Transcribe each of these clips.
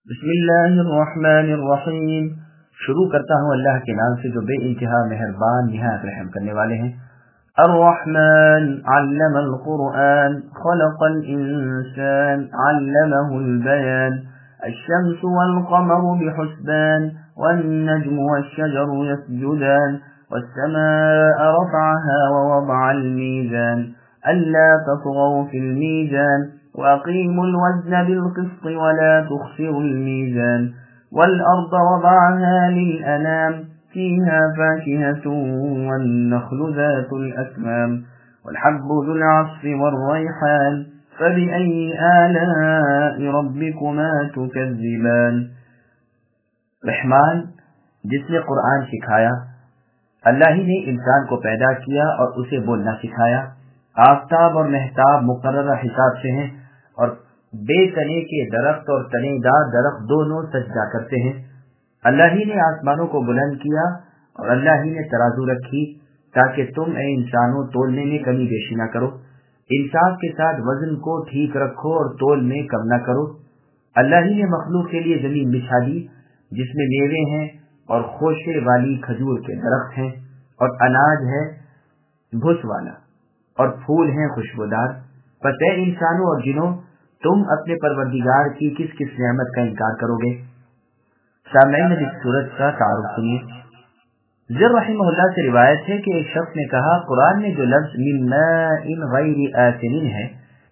بسم اللہ الرحمن الرحیم۔ شروع کرتا ہوں اللہ کے نام سے جو بے انتہا مہربان نہایت رحم کرنے والے ہیں۔ الرحمن علم القرآن خلق الانسان علمه البيان الشمس والقمر بحسبان والنجم والشجر يسجدان والسماء رفعها ووضع الميزان ألا تطغوا في الميزان وأقيموا الوزن بالقسط ولا تخسروا الميزان والأرض وضعها للأنام فيها فاكهة والنخل ذات الأكمام والحب ذو العصف والريحان فبأي آلاء ربكما تكذبان۔ رحمان جس نے قرآن سکھایا، اللہ ہی نے انسان کو پیدا کیا اور اسے بولنا سکھایا۔ آفتاب اور مہتاب مقررہ حساب سے ہیں اور بے تنے کے درخت اور تنے دار درخت دونوں سجدہ کرتے ہیں۔ اللہ ہی نے آسمانوں کو بلند کیا اور اللہ ہی نے ترازو رکھی تاکہ تم اے انسانوں تولنے میں کمی بیشی نہ کرو۔ انصاف کے ساتھ وزن کو ٹھیک رکھو اور تول میں کم نہ کرو۔ اللہ ہی نے مخلوق کے لیے زمین بچھا دی جس میں میوے ہیں اور خوشے والی کھجور کے درخت ہیں اور اناج ہے بھس والا اور پھول ہیں خوشبودار۔ پس اے انسانوں اور جنوں تم اپنے پروردگار کی کس کس نعمت کا انکار کرو گے؟ سامعین اس سورت کا تعارف سنیے۔ زر رحمہ اللہ سے روایت ہے کہ ایک شخص نے کہا قرآن میں جو لفظ من ماء غیر آسن ہے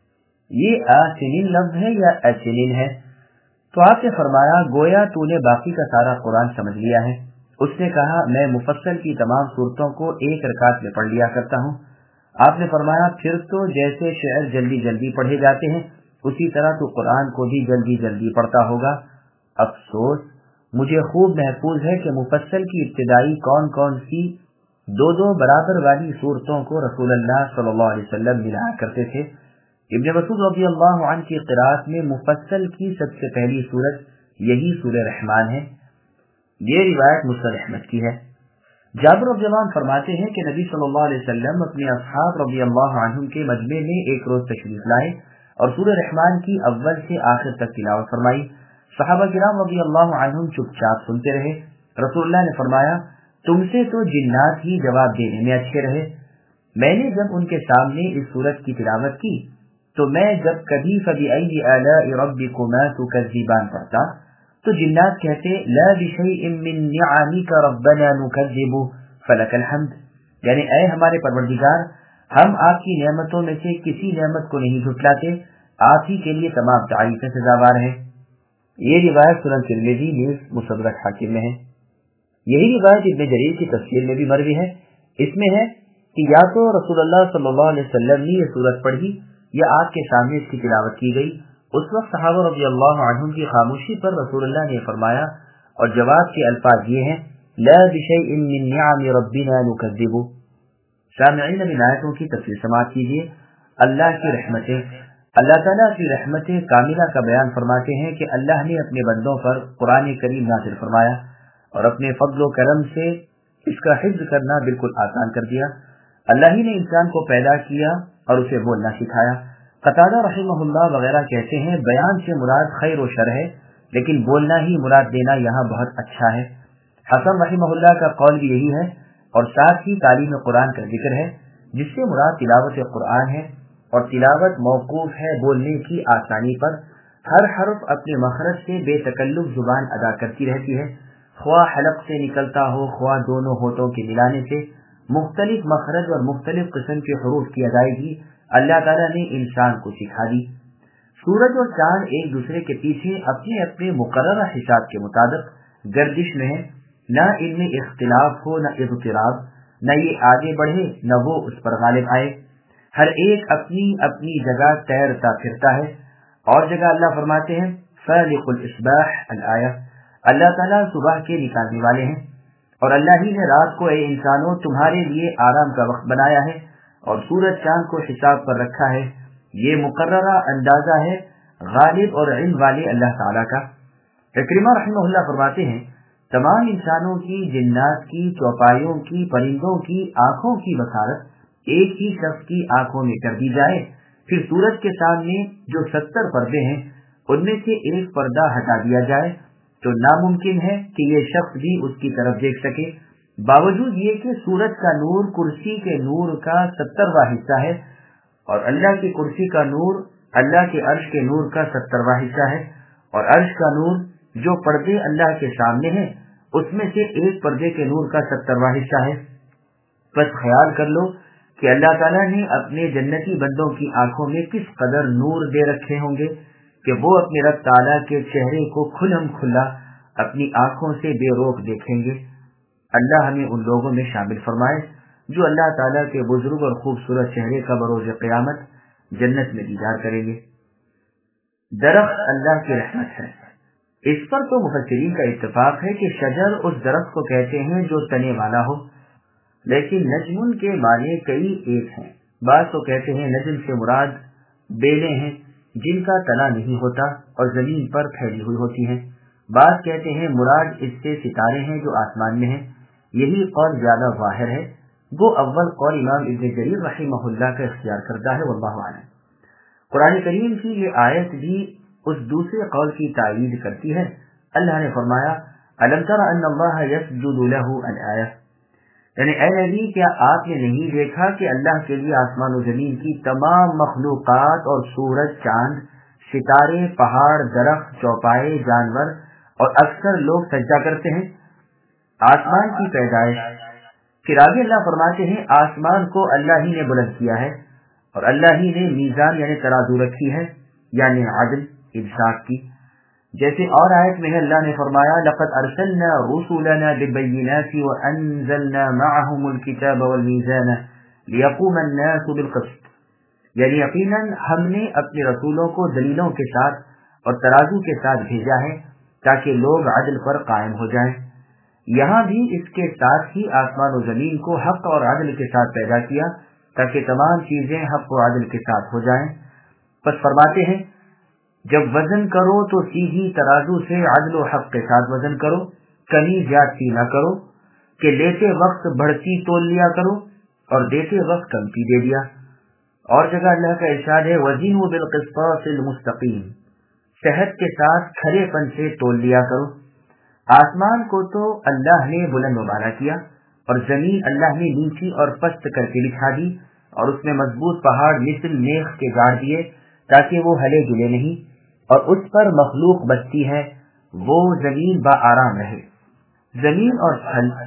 یہ آسن لفظ ہے یا آسن ہے؟ تو آپ نے فرمایا گویا تو نے باقی کا سارا قرآن سمجھ لیا ہے۔ اس نے کہا میں مفصل کی تمام صورتوں کو ایک رکعت میں پڑھ لیا کرتا ہوں۔ آپ نے فرمایا پھر تو جیسے شعر جلدی جلدی پڑھے جاتے ہیں اسی طرح تو قرآن کو بھی جلدی جلدی پڑھتا ہوگا۔ افسوس مجھے خوب محفوظ ہے کہ مفصل کی ابتدائی کون کون سی دو برابر والی صورتوں کو رسول اللہ صلی اللہ علیہ وسلم ملایا کرتے تھے۔ ابن مسعود رضی اللہ عنہ کی قرات میں مفصل کی سب سے پہلی صورت یہی سورہ رحمان ہے۔ یہ روایت مسند احمد کی ہے۔ جابر رضی اللہ عنہ فرماتے ہیں کہ نبی صلی اللہ علیہ وسلم اپنے اصحاب رضی اللہ عنہم کے مجمع میں ایک روز تشریف لائے اور سورہ رحمان کی اول سے آخر تک تلاوت فرمائی۔ صحابہ کرام رضی اللہ عنہم چپ چاپ سنتے رہے۔ رسول اللہ نے فرمایا تم سے تو جنات ہی جواب دینے میں اچھے رہے۔ میں نے جب ان کے سامنے اس سورت کی تلاوت کی تو میں جب کبھی فبأي آلاء ربكما تكذبان پڑھتا تو جنات کہتے لا بشيء من نعمك ربنا نكذب فلك الحمد، یعنی اے ہمارے پروردگار ہم آپ کی نعمتوں میں سے کسی نعمت کو نہیں جھٹلاتے، آپ ہی کے لیے تمام تعریفیں سزاوار ہیں۔ یہ روایت سنن ترمذی نیز مستدرک حاکم میں ہے۔ یہی روایت ابن جریر کی تفسیر میں بھی مروی ہے۔ اس میں ہے کہ یا تو رسول اللہ صلی اللہ علیہ وسلم نے یہ سورت پڑھی یا آپ کے سامنے اس کی تلاوت کی گئی۔ اس وقت صحابہ رضی اللہ عنہم کی خاموشی پر رسول اللہ نے فرمایا اور جواب کے الفاظ یہ ہیں لا بشیء من نعم ربنا نکذب۔ سامعین اب آیتوں کی تفسیر سماعت کیجیے۔ اللہ کی رحمتیں، اللہ تعالیٰ کی رحمت کاملہ کا بیان فرماتے ہیں کہ اللہ نے اپنے بندوں پر قرآن کریم نازل فرمایا اور اپنے فضل و کرم سے اس کا حفظ کرنا بالکل آسان کر دیا۔ اللہ ہی نے انسان کو پیدا کیا اور اسے بولنا سکھایا۔ قتادہ رحمہ اللہ وغیرہ کہتے ہیں بیان سے مراد خیر و شر ہے لیکن بولنا ہی مراد دینا یہاں بہت اچھا ہے۔ حسن رحمہ اللہ کا قول بھی یہی ہے اور ساتھ ہی تعلیم قرآن کا ذکر ہے جس سے مراد تلاوت قرآن ہے اور تلاوت موقوف ہے بولنے کی آسانی پر۔ ہر حرف اپنے مخرج سے بے تکلف زبان ادا کرتی رہتی ہے، خواہ حلق سے نکلتا ہو خواہ دونوں ہونٹوں کے ملانے سے۔ مختلف مخرج اور مختلف قسم کے حروف کی ادائیگی اللہ تعالیٰ نے انسان کو سکھا دی۔ سورج اور چاند ایک دوسرے کے پیچھے اپنے اپنے مقررہ حساب کے مطابق گردش میں ہیں، نہ ان میں اختلاف ہو نہ اضطراب، نہ یہ آگے بڑھے نہ وہ اس پر غالب آئے۔ ہر ایک اپنی اپنی جگہ تیرتا پھرتا ہے۔ اور جگہ اللہ فرماتے ہیں فالق الاصباح الآیہ، اللہ تعالیٰ صبح کے نکالنے والے ہیں اور اللہ ہی نے رات کو اے انسانوں تمہارے لیے آرام کا وقت بنایا ہے اور سورج چاند کو حساب پر رکھا ہے۔ یہ مقررہ اندازہ ہے غالب اور علم والے اللہ تعالیٰ کا۔ اکرمہ رحمہ اللہ فرماتے ہیں تمام انسانوں کی، جنات کی، چوپایوں کی، پرندوں کی آنکھوں کی بصارت ایک ہی شخص کی آنکھوں میں کر دی جائے، پھر سورج کے سامنے جو 70 پردے ہیں उनमें से एक पर्दा हटा दिया जाए तो नामुमकिन है कि ये शख्स भी उसकी तरफ देख सके, बावजूद ये कि सूरज का नूर कुर्सी के नूर का 70वां हिस्सा है और अल्लाह की कुर्सी का नूर अल्लाह के अर्श के नूर का 70वां हिस्सा है, और अर्श का नूर जो पर्दे अल्लाह के सामने है उसमें से एक पर्दे के नूर का 70वां हिस्सा है। बस ख्याल कर लो कि अल्लाह ताला ने अपने जन्नती बंदों की आंखों में किस कदर नूर दे रखे होंगे कि वो अपने रब ताला के चेहरे को खुल्लम खुल्ला अपनी आंखों से बेरोक देखेंगे। अल्लाह हमें उन लोगों में शामिल फरमाए जो अल्लाह ताला के बुजुर्ग और खूबसूरत चेहरे का बरोज क़यामत जन्नत में दीदार करेंगे। दरख्त अल्लाह की रहमत है। इस पर तो मुफस्सिरीन का इत्तेफाक है कि शजर उस दरख्त को कहते हैं जो तने वाला हो, लेकिन नजमुन के माने कई एक हैं। बात तो कहते हैं नजम से मुराद बेलें हैं जिनका तना नहीं होता और जमीन पर फैली हुई होती हैं। बात कहते हैं मुराद इससे सितारे हैं जो आसमान में हैं। यही कौल ज्यादा ज़ाहिर है, वो अव्वल कौल इमाम इब्न जरीर रहिमहुल्लाह का इख्तियार करता है, वल्लाहु आलम। कुरान करीम की ये आयत भी उस दूसरे कौल की तायीद करती है। अल्लाह ने फरमाया अलम तरा अन्नल्लाह यस्जुदु लहु अल-आया, यानी ऐ नबी क्या आपने नहीं देखा कि अल्लाह के लिए आसमान और जमीन की तमाम मखलूकात और सूरज, चांद, सितारे, पहाड़, दरख्त, चौपाए, जानवर और अक्सर लोग सजदा करते हैं। आसमान की पैदाइश। फिर आगे अल्लाह फरमाते हैं आसमान को अल्लाह ही ने बुलंद किया है और अल्लाह ही ने मीजान यानी तराजू रखी है, यानी अदल इंसाफ की। जैसे और आयत में अल्लाह ने फरमाया लक़द अरसलना रुसुलना बिल-बय्यिनाति व अंज़लना मअहुमुल किताब वल मीज़ान लियक़ूम अन्नासु बिल-क़िस्त, यानी यकीनन हमने अपने रसूलों को दलीलों के साथ और तराजू के साथ भेजा है ताकि लोग अदल पर कायम हो जाएं। यहाँ भी इसके साथ ही आसमान और जमीन को हक और अदल के साथ पैदा किया ताकि तमाम चीजें हक और अदल के साथ हो जाएं। बस फरमाते हैं जब वजन करो तो सीधी तराजू से अदल और हक के साथ वजन करो, कहीं ज्यादती न करो कि लेते वक्त बढ़ती तोल लिया करो और देते वक्त कमती दे दिया। और जगह अल्लाह का इरशाद है वज़ीनु बिल-क़िस्तासिल मुस्तक़ीम, सेहत के साथ खरेपन से तोल लिया करो। आसमान को तो अल्लाह ने बुलंद वाला किया और जमीन अल्लाह ने नीची और पस्त करके बिछा दी और उसमें मजबूत पहाड़ मिसल मेख के गाड़ दिए ताकि वो हिले गिले नहीं, और उस पर मखलूक बसती है वो जमीन बा आराम रहे। जमीन और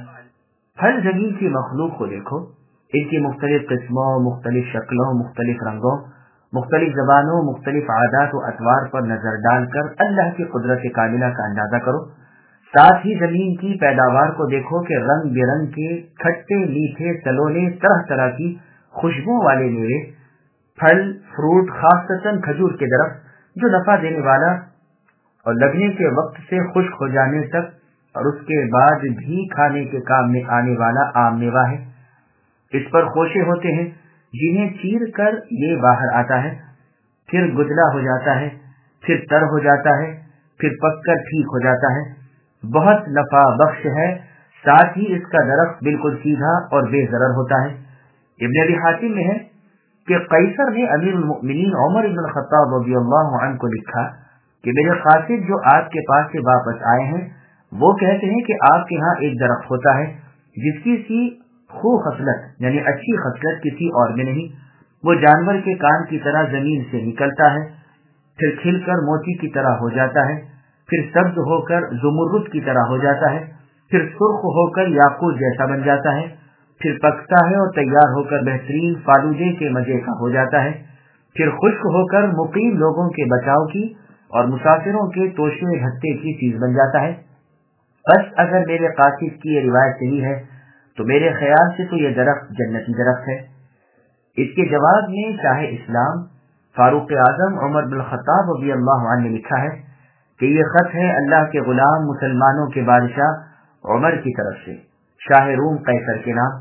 फल जमीन की मखलूक को देखो, इनकी मुख्तलिफ किस्मों, मुख्तलिफ शक्लों, मुख्तलिफ रंगों, मुख्तलिफ जबानों, मुख्तलिफ आदात और अतवार पर नजर डालकर अल्लाह की कुदरत कामिला का अंदाजा करो। साथ ही जमीन की पैदावार को देखो कि रंग बिरंग के खट्टे मीठे सलोने तरह तरह की खुशबू वाले मेवे, फल, फ्रूट, खासतन खजूर के दरख्त जो नफा देने वाला और लगने के वक्त से खुश्क हो जाने तक और उसके बाद भी खाने के काम में आने वाला आम मेवा है। इस पर खोशे होते हैं जिन्हें चीर कर ये बाहर आता है, फिर गुदला हो जाता है, फिर तर हो जाता है, फिर पककर ठीक हो जाता है। बहुत नफा बख्श है। साथ ही इसका दरख्त बिल्कुल सीधा और बेजरर होता है। इब्न अबी हातिम में है कि कैसर ने अमीरुल मोमिनीन उमर इब्न खत्ताब रज़ियल्लाहु अन्हु को लिखा कि मेरे कासिद जो आपके पास से वापस आए हैं वो कहते हैं कि आपके यहाँ एक दरख्त होता है जिसकी सी खूब खसलत यानी अच्छी खसलत किसी और में नहीं। वो जानवर के कान की तरह जमीन से निकलता है, फिर खिलकर मोती की तरह हो जाता है, फिर सब्ज होकर ज़ुमरुद की तरह हो जाता है, फिर सुर्ख होकर याकूत जैसा बन जाता है, फिर पकता है और तैयार होकर बेहतरीन फालूदे के मजे का हो जाता है, फिर खुश्क होकर मुकीम लोगों के बचाव की और मुसाफिरों के तोशे भत्ते की चीज बन जाता है। बस अगर मेरे कासिद की ये रिवायत सही है तो मेरे ख्याल से तो ये दरख्त जन्नती दरख्त है। इसके जवाब में शाह इस्लाम फारूक आजम उमर बिन खत्ताब रज़ियल्लाहु अन्हु ने लिखा है कि ये खत है अल्लाह के गुलाम मुसलमानों के बादशाह उमर की तरफ से शाह रूम कैसर के नाम।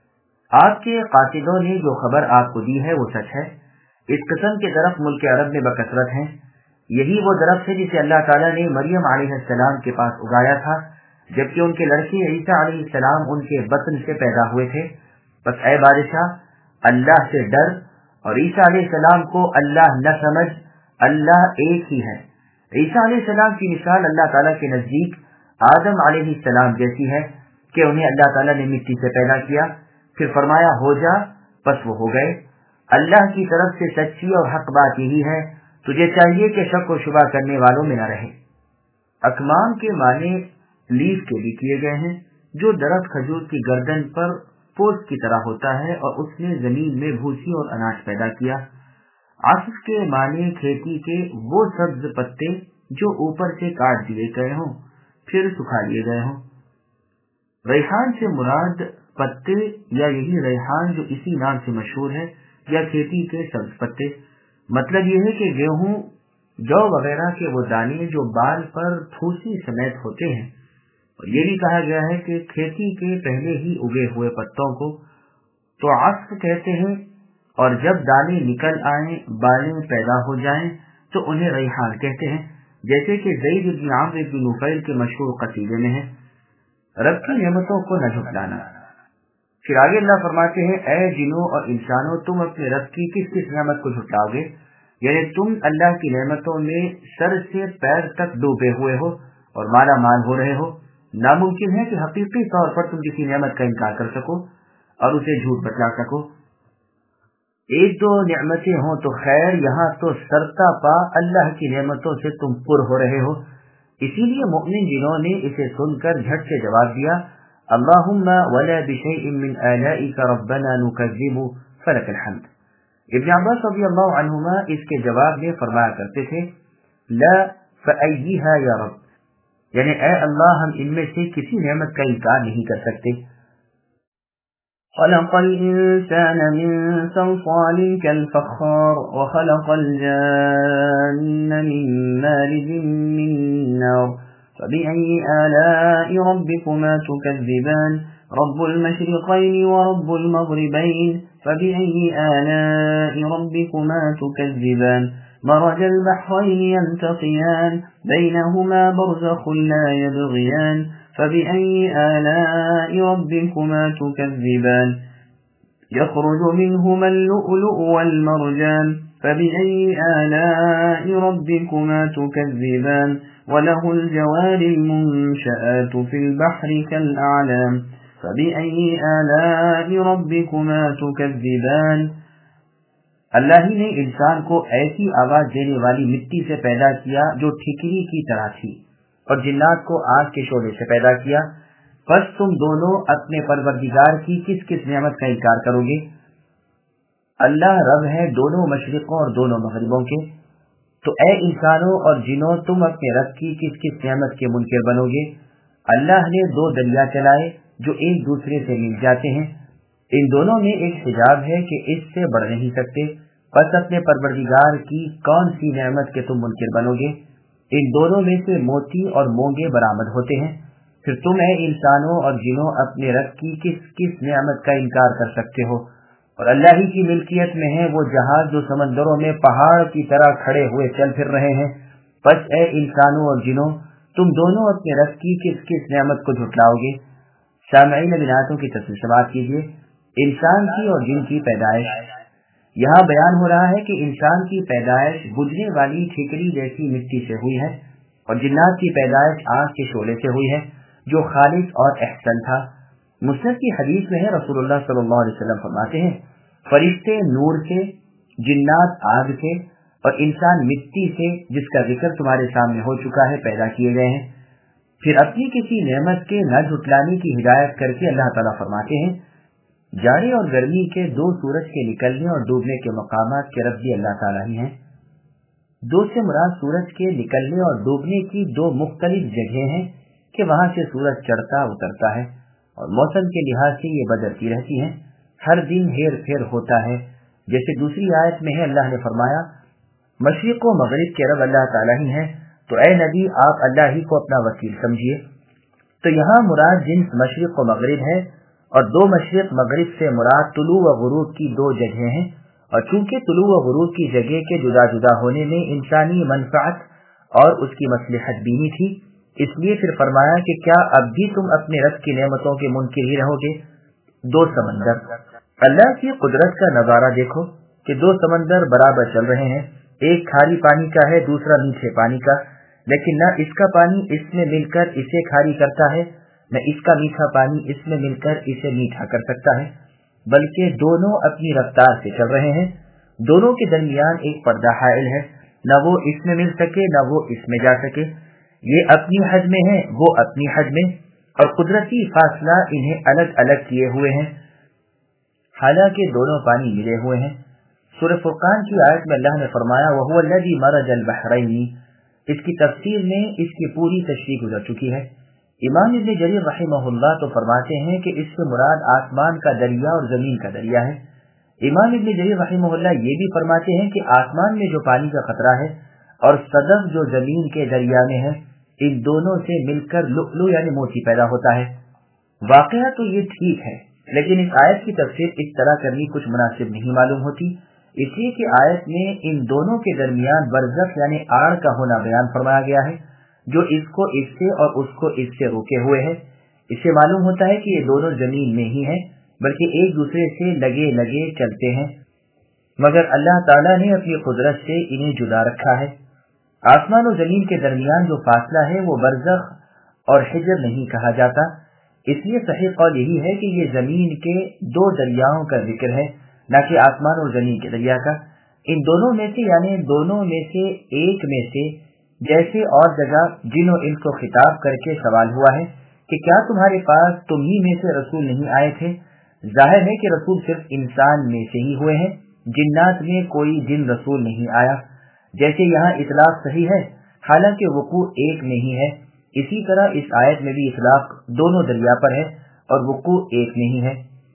आपके कासिदों ने जो खबर आपको दी है वो सच है। इस किस्म के दरख्त मुल्क अरब में बकसरत हैं। यही वो दरख्त है जिसे अल्लाह ताला ने मरियम अलैहिस्सलाम के पास उगाया था जबकि उनके लड़के ईसा अलैहिस्सलाम उनके बतन से पैदा हुए थे। बस ऐ बादशाह अल्लाह से डर और ईसा अलैहिस्सलाम को अल्लाह न समझ, अल्लाह एक ही है। عیسیٰ علیہ السلام کی مثال اللہ تعالیٰ کے نزدیک آدم علیہ السلام جیسی ہے کہ انہیں اللہ تعالیٰ نے مٹی سے پیدا کیا، پھر فرمایا ہو جا، بس وہ ہو گئے۔ اللہ کی طرف سے سچی اور حق بات یہی ہے، تجھے چاہیے کہ شک و شبہ کرنے والوں میں نہ رہے۔ اکمام کے معنی لیف کے بھی کیے گئے ہیں، جو درخت کھجور کی گردن پر پوست کی طرح ہوتا ہے اور اس نے زمین میں بھوسی اور اناج پیدا کیا۔ عصف کے معنی کھیتی کے وہ سبز پتے جو اوپر سے کاٹ دیے گئے ہوں پھر سکھا لیے گئے ہوں۔ ریحان سے مراد پتے یا یہی ریحان جو اسی نام سے مشہور ہے، یا کھیتی کے سبز پتے۔ مطلب یہ ہے کہ گیہوں، جو وغیرہ کے وہ دانے جو بال پر پھوسی سمیت ہوتے ہیں، اور یہ بھی کہا گیا ہے کہ کھیتی کے پہلے ہی اگے ہوئے پتوں کو تو عصف کہتے ہیں، اور جب دانے نکل آئیں، بالیں پیدا ہو جائیں تو انہیں ریحان کہتے ہیں، جیسے کہ زید بن عمرو بن نفیل کے مشہور قصیدے میں ہے، رب کی نعمتوں کو نہ جھٹلانا۔ پھر آگے اللہ فرماتے ہیں، اے جنوں اور انسانوں، تم اپنے رب کی کس کس نعمت کو جھٹلاؤ گے؟ یعنی تم اللہ کی نعمتوں میں سر سے پیر تک ڈوبے ہوئے ہو اور مالا مال ہو رہے ہو۔ ناممکن ہے کہ حقیقی طور پر تم کسی نعمت کا انکار کر سکو اور اسے جھوٹ بتلا سکو۔ ایک دو نعمتیں ہوں تو خیر، یہاں تو سرتا پا اللہ کی نعمتوں سے تم پر ہو رہے ہو۔ اسی لیے مؤمن جنوں نے اسے سن کر جھٹ سے جواب دیا، اللہم ولا بشیء من آلائک ربنا نکذب فلک الحمد۔ ابن عباس رضی اللہ عنہما اس کے جواب میں فرمایا کرتے تھے، لا فأیہا یا رب، یعنی اے اللہ ہم ان میں سے کسی نعمت کا انکار نہیں کر سکتے۔ خلق الانسان من صلصال كالفخار وخلق الجان من مارج من نار فبأي آلاء ربكما تكذبان رب المشرقين ورب المغربين فبأي آلاء ربكما تكذبان مرج البحرين يلتقيان بينهما برزخ لا يبغيان فبأي آلاء ربكما تكذبان يخرج منهما اللؤلؤ والمرجان فبأي آلاء ربكما تكذبان وله الجوار المنشآت في البحر كالأعلام فبأي آلاء ربكما تكذبان۔ اللہ ہی نے انسان کو ایسی آواز دینے والی مٹی سے پیدا کیا جو ٹھیکری کی طرح تھی، اور جنات کو آگ کے شعلے سے پیدا کیا۔ پس تم دونوں اپنے پروردگار کی کس کس نعمت کا انکار کرو گے؟ اللہ رب ہے دونوں مشرقوں اور دونوں مغربوں کے، تو اے انسانوں اور جنوں تم اپنے رب کی کس کس نعمت کے منکر بنو گے؟ اللہ نے دو دریا چلائے جو ایک دوسرے سے مل جاتے ہیں، ان دونوں میں ایک حجاب ہے کہ اس سے بڑھ نہیں سکتے، پس اپنے پروردگار کی کون سی نعمت کے تم منکر بنو گے؟ ان دونوں میں سے موتی اور مونگے برآمد ہوتے ہیں، پھر تم اے انسانوں اور جنوں اپنے رب کی کس کس نعمت کا انکار کر سکتے ہو؟ اور اللہ ہی کی ملکیت میں ہے وہ جہاز جو سمندروں میں پہاڑ کی طرح کھڑے ہوئے چل پھر رہے ہیں۔ پس اے انسانوں اور جنوں تم دونوں اپنے رب کی کس کس نعمت کو جھٹلاؤ گے؟ سامعین اب آیتوں کی تفصیل سماعت کیجیے۔ انسان کی اور جن کی پیدائش، یہاں بیان ہو رہا ہے کہ انسان کی پیدائش بجھنے والی ٹھیکری جیسی مٹی سے ہوئی ہے، اور جنات کی پیدائش آگ کے شعلے سے ہوئی ہے جو خالص اور احسن تھا۔ مسند کی حدیث میں ہے، رسول اللہ صلی اللہ علیہ وسلم فرماتے ہیں، فرشتے نور سے، جنات آگ سے، اور انسان مٹی سے، جس کا ذکر تمہارے سامنے ہو چکا ہے، پیدا کیے گئے ہیں۔ پھر اپنی کسی نعمت کے نہ جھٹلانے کی ہدایت کر کے اللہ تعالیٰ فرماتے ہیں، جاڑے اور گرمی کے دو سورج کے نکلنے اور ڈوبنے کے مقامات کے رب بھی اللہ تعالیٰ ہی ہیں۔ دو سے مراد سورج کے نکلنے اور ڈوبنے کی دو مختلف جگہیں ہیں کہ وہاں سے سورج چڑھتا اترتا ہے، اور موسم کے لحاظ سے یہ بدلتی رہتی ہیں، ہر دن ہیر پھیر ہوتا ہے۔ جیسے دوسری آیت میں ہے، اللہ نے فرمایا مشرق و مغرب کے رب اللہ تعالیٰ ہی ہیں، تو اے نبی آپ اللہ ہی کو اپنا وکیل سمجھیے۔ تو یہاں مراد جنس مشرق و مغرب ہے، اور دو مشرق مغرب سے مراد طلوع و غروب کی دو جگہیں ہیں، اور چونکہ طلوع و غروب کی جگہ کے جدا جدا ہونے میں انسانی منفعت اور اس کی مصلحت بینی تھی، اس لیے پھر فرمایا کہ کیا اب بھی تم اپنے رب کی نعمتوں کے منکر ہی رہو گے؟ دو سمندر، اللہ کی قدرت کا نظارہ دیکھو کہ دو سمندر برابر چل رہے ہیں، ایک کھاری پانی کا ہے، دوسرا میٹھے پانی کا، لیکن نہ اس کا پانی اس میں مل کر اسے کھاری کرتا ہے، نہ اس کا میٹھا پانی اس میں مل کر اسے میٹھا کر سکتا ہے، بلکہ دونوں اپنی رفتار سے چل رہے ہیں۔ دونوں کے درمیان ایک پردہ حائل ہے، نہ وہ اس میں مل سکے نہ وہ اس میں جا سکے۔ یہ اپنی حد میں ہے، وہ اپنی حد میں، اور قدرتی فاصلہ انہیں الگ الگ کیے ہوئے ہیں، حالانکہ دونوں پانی ملے ہوئے ہیں۔ سورہ فرقان کی آیت میں اللہ نے فرمایا وَهُوَ الَّذِي مَرَجَ الْبَحْرَيْنِ، اس کی تفسیر میں اس کی پوری تشریح گزر چکی ہے۔ امام ابن جریر رحمہ اللہ تو فرماتے ہیں کہ اس سے مراد آسمان کا دریا اور زمین کا دریا ہے۔ امام ابن جریر رحمہ اللہ یہ بھی فرماتے ہیں کہ آسمان میں جو پانی کا قطرہ ہے اور صدف جو زمین کے دریا میں ہے، ان دونوں سے مل کر لؤلؤ یعنی موتی پیدا ہوتا ہے۔ واقعہ تو یہ ٹھیک ہے، لیکن اس آیت کی تفسیر اس طرح کرنی کچھ مناسب نہیں معلوم ہوتی، اس لیے کہ آیت میں ان دونوں کے درمیان برزخ یعنی آڑ کا ہونا بیان فرمایا گیا ہے، جو اس کو اس سے اور اس کو اس سے روکے ہوئے ہے۔ اس سے معلوم ہوتا ہے کہ یہ دونوں زمین میں ہی ہیں، بلکہ ایک دوسرے سے لگے لگے چلتے ہیں، مگر اللہ تعالیٰ نے اپنی قدرت سے انہیں جدا رکھا ہے۔ آسمان و زمین کے درمیان جو فاصلہ ہے وہ برزخ اور حجر نہیں کہا جاتا، اس لیے صحیح قول یہی ہے کہ یہ زمین کے دو دریاؤں کا ذکر ہے، نہ کہ آسمان اور زمین کے دریا کا۔ ان دونوں میں سے یعنی دونوں میں سے ایک میں سے، جیسے اور جگہ جن و انس کو خطاب کر کے سوال ہوا ہے کہ کیا تمہارے پاس تم ہی میں سے رسول نہیں آئے تھے؟ ظاہر ہے کہ رسول صرف انسان میں سے ہی ہوئے ہیں، جنات میں کوئی جن رسول نہیں آیا۔ جیسے یہاں اطلاق صحیح ہے حالانکہ وقوع ایک میں ہی ہے، اسی طرح اس آیت میں بھی اطلاق دونوں دریا پر ہے اور وقوع ایک میں ہی ہے۔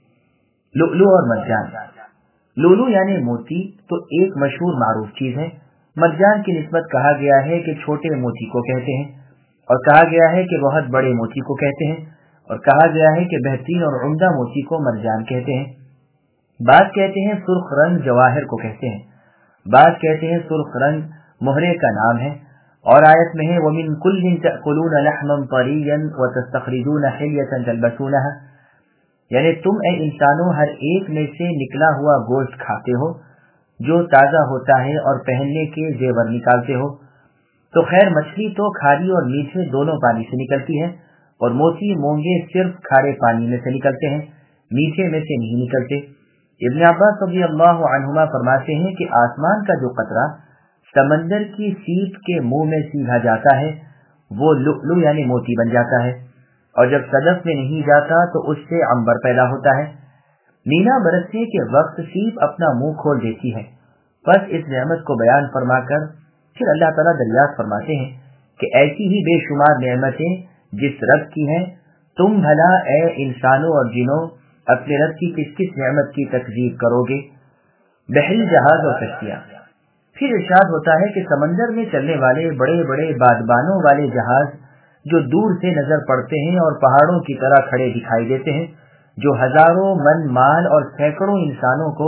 لؤلؤ اور مرجان، لؤلؤ یعنی موتی تو ایک مشہور معروف چیز ہے۔ مرجان کی نسبت کہا گیا ہے کہ چھوٹے موتی کو کہتے ہیں، اور کہا گیا ہے کہ بہت بڑے موتی کو کہتے ہیں، اور کہا گیا ہے کہ بہترین اور عمدہ موتی کو مرجان کہتے ہیں۔ بعض کہتے ہیں سرخ رنگ جواہر کو کہتے ہیں، بعض کہتے ہیں سرخ رنگ مہرے کا نام ہے، اور آیت میں ہے وَمِن كُلٍّ تَأْكُلُونَ لَحْمًا طَرِيًّا وَتَسْتَخْرِجُونَ حِلْيَةً تَلْبَسُونَهَا، یعنی تم اے انسانوں ہر ایک میں سے نکلا ہوا گوشت کھاتے ہو جو تازہ ہوتا ہے اور پہننے کے زیور نکالتے ہو۔ تو خیر مچھلی تو کھاری اور میٹھے دونوں پانی سے نکلتی ہے، اور موتی مونگے صرف کھارے پانی میں سے نکلتے ہیں، میٹھے میں سے نہیں نکلتے۔ ابن عباس رضی اللہ عنہما فرماتے ہیں کہ آسمان کا جو قطرہ سمندر کی سیپ کے منہ میں سیدھا جاتا ہے وہ لؤلؤ یعنی موتی بن جاتا ہے، اور جب صدف میں نہیں جاتا تو اس سے عنبر پیدا ہوتا ہے۔ مینا برسنے کے وقت سیپ اپنا منہ کھول دیتی ہے، بس اس نعمت کو بیان فرما کر پھر اللہ تعالیٰ دریافت فرماتے ہیں کہ ایسی ہی بے شمار نعمتیں جس رب کی ہیں، تم بھلا اے انسانوں اور جنوں اپنے رب کی کس کس نعمت کی تکذیب کرو گے۔ بحری جہاز اور کشتیاں، پھر ارشاد ہوتا ہے کہ سمندر میں چلنے والے بڑے بڑے بادبانوں والے جہاز جو دور سے نظر پڑتے ہیں اور پہاڑوں کی طرح کھڑے دکھائی دیتے ہیں، جو ہزاروں من مال اور سینکڑوں انسانوں کو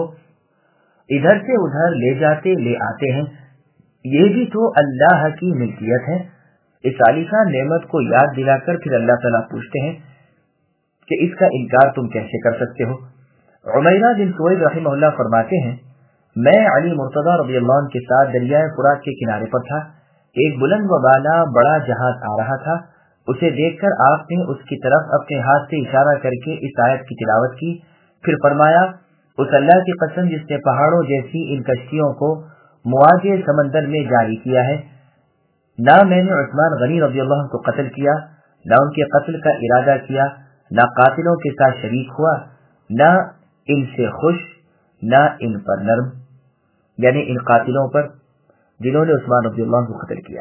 ادھر سے ادھر لے جاتے لے آتے ہیں، یہ بھی تو اللہ کی ملکیت ہے۔ اس عالیشان نعمت کو یاد دلا کر پھر اللہ تعالیٰ پوچھتے ہیں کہ اس کا انکار تم کیسے کر سکتے ہو۔ عمیرہ بن سوید رحمہ اللہ فرماتے ہیں میں علی مرتضی رضی اللہ عنہ کے ساتھ دریائے فرات کے کنارے پر تھا، ایک بلند و بالا بڑا جہاز آ رہا تھا، اسے دیکھ کر آپ نے اس کی طرف اپنے ہاتھ سے اشارہ کر کے اس آیت کی تلاوت کی، پھر فرمایا اس اللہ کی قسم جس نے پہاڑوں جیسی ان کشتیوں کو مواج سمندر میں جاری کیا ہے، نہ میں نے عثمان غنی رضی اللہ عنہ کو قتل کیا، نہ ان کے قتل کا ارادہ کیا، نہ قاتلوں کے ساتھ شریک ہوا، نہ ان سے خوش نہ ان پر نرم، یعنی ان قاتلوں پر جنہوں نے عثمان رضی اللہ عنہ کو قتل کیا۔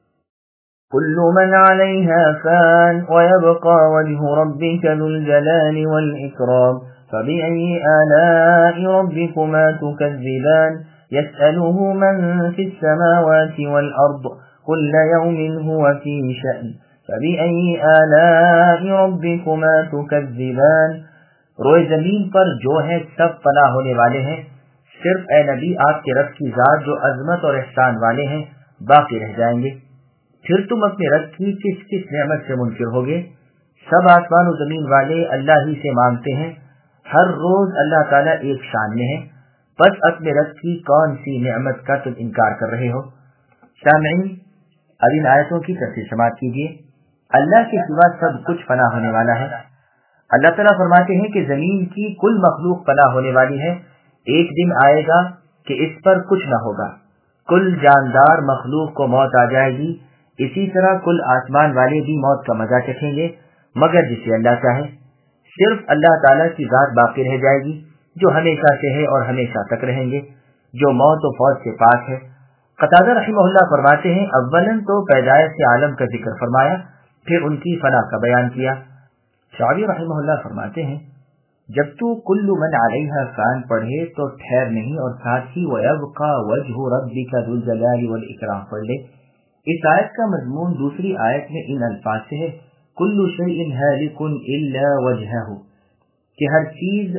كل من عليها فان ويبقى وجه ربك ذو الجلال والإكرام فبأي آلاء ربكما تكذبان يسأله من في السماوات والأرض كل يوم هو في شأن فبأي آلاء ربكما تكذبان، روئے زمین پر جو ہے سب فنا ہونے والے ہیں، صرف اے نبی آپ کے رب کی ذات جو عظمت اور احسان والے ہیں باقی رہ جائیں گے۔ پھر تم اپنے رب کی کس کس نعمت سے منکر ہوگے؟ سب آسمان و زمین والے اللہ ہی سے مانگتے ہیں، ہر روز اللہ تعالیٰ ایک شان میں ہے، بس اپنے رب کی کون سی نعمت کا تم انکار کر رہے ہو؟ سامعین، अब इन आयतों की तफसील समाअत कीजिए। अल्लाह के सिवा सब कुछ फना होने वाला है। अल्लाह ताला फरमाते हैं कि जमीन की कुल मखलूक फना होने वाली है। एक दिन आएगा कि इस पर कुछ न होगा। कुल जानदार मखलूक को मौत आ जाएगी। इसी तरह कुल आसमान वाले भी मौत का मजा चखेंगे, मगर जिसे अल्लाह चाहे। सिर्फ अल्लाह ताला की जात बाकी रह जाएगी, जो हमेशा से है और हमेशा तक रहेंगे, जो मौत और फौत से पाक है। कतादा रहिमहुल्लाह फरमाते हैं, अव्वलन तो पैदाइश से आलम का जिक्र फरमाया, फिर उनकी फना का बयान किया। शावी रहिमहुल्लाह फरमाते हैं, जब तू कुल्लु मन अलैहा फान पढ़े तो ठहर नहीं, और साथ ही वयब्का वजहु रब्बिका जुल जलाली वल इकराम पढ़ ले। इस आयत का मजमून दूसरी आयत में इन अल्फाज से है, कुल्लु शैइन हालिकुन इल्ला वजहहु, कि हर चीज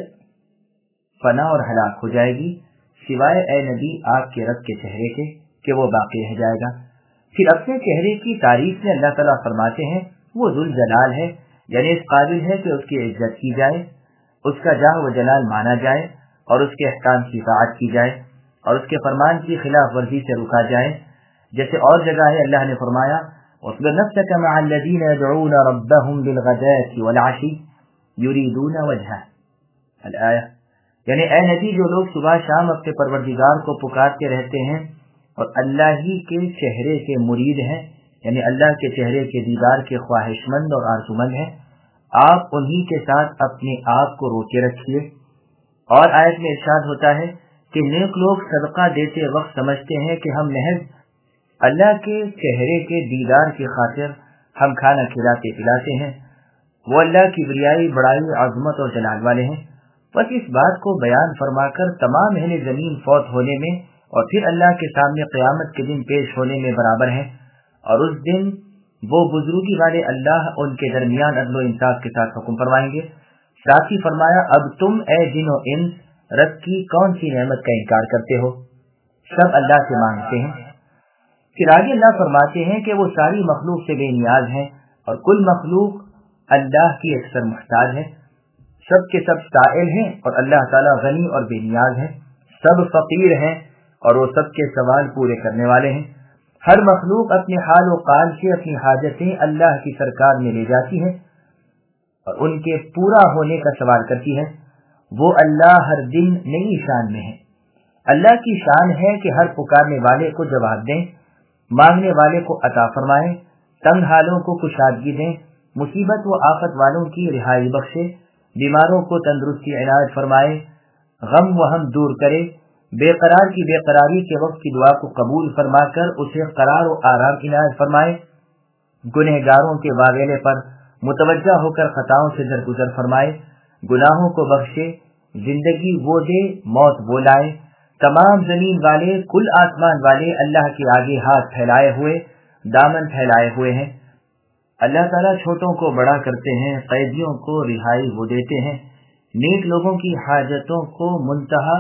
फना और हलाक हो जाएगी सिवाय ए नबी आपके रब के चेहरे के, कि वो बाकी रह जाएगा। फिर अपने चेहरे की तारीफ में अल्लाह ताला फरमाते हैं, वो जुल जलाल है, यानी इस काबिल है कि उसकी इज्जत की जाए, उसका जाह व जलाल माना जाए, और उसके अहकाम की इताअत की जाए, और उसके फरमान की खिलाफ वर्जी से रुका जाए। जैसे और जगह है अल्लाह ने फरमाया, वस्बिर नफ्सक मअ अल्लज़ीना यदऊना रब्बहुम बिलगदाति वलअशी युरीदूना वजहह अल-आया, यानी ए नबी जो लोग सुबह शाम अपने परवरदिगार को पुकारते रहते हैं और अल्लाह ही के चेहरे के मुरीद हैं, यानी अल्लाह के चेहरे के दीदार के ख्वाहिशमंद और आरज़ूमंद हैं, आप उन्हीं के साथ अपने आप को रोके रखिए। और आयत में इरशाद होता है कि नेक लोग सदका देते वक्त समझते हैं कि हम महज अल्लाह के चेहरे के दीदार की खातिर हम खाना खिलाते पिलाते हैं। वो अल्लाह की बिरियाई, बड़ाई, आज़मत और जलाल वाले हैं। बस इस बात को बयान फरमाकर तमाम अहले ज़मीन फौत होने में और फिर अल्लाह के सामने क़यामत के दिन पेश होने में बराबर हैं, और उस दिन वो बुजुर्गी वाले अल्लाह उनके दरमियान अदल व इंसाफ के साथ हुक्म फरमाएंगे। साथ ही फरमाया, अब तुम ए जिन व इंस रब की कौन सी नेमत का इनकार करते हो? सब अल्लाह से मांगते हैं। फिर आगे अल्लाह फरमाते हैं कि वो सारी मखलूक से बेनियाज हैं, और कुल मखलूक अल्लाह की अक्सर मुहताज है। सब के सब साइल हैं और अल्लाह ताला गनी और बेनियाज है। सब फकीर हैं और वो सब के सवाल पूरे करने वाले हैं। हर मखलूक अपने हाल व काल से अपनी हाजतें अल्लाह की सरकार में ले जाती है और उनके पूरा होने का सवाल करती है। वो अल्लाह हर दिन नई शान में है। अल्लाह की शान है कि हर पुकारने वाले को जवाब दें, मांगने वाले को अता फरमाए, तंग हालों को कुशादगी दें, मुसीबत व आफत वालों की रिहाई बख्शे, बीमारों को तंदुरुस्ती इनायत फरमाए, गम व हम दूर करे, बेकरार की बेकरारी के वक्त की दुआ को कबूल फरमाकर उसे करार व आराम इनायत फरमाए, गुनहगारों के वागेले पर मुतवज्जा होकर खताओं से दरगुजर फरमाए, गुनाहों को बख्शे, जिंदगी वो दे, मौत वो लाए। तमाम जमीन वाले, कुल आसमान वाले अल्लाह के आगे हाथ फैलाए हुए, दामन फैलाए हुए हैं। अल्लाह ताला छोटों को बड़ा करते हैं, कैदियों को रिहाई वो देते हैं, नेक लोगों की हाजतों को मुंतहा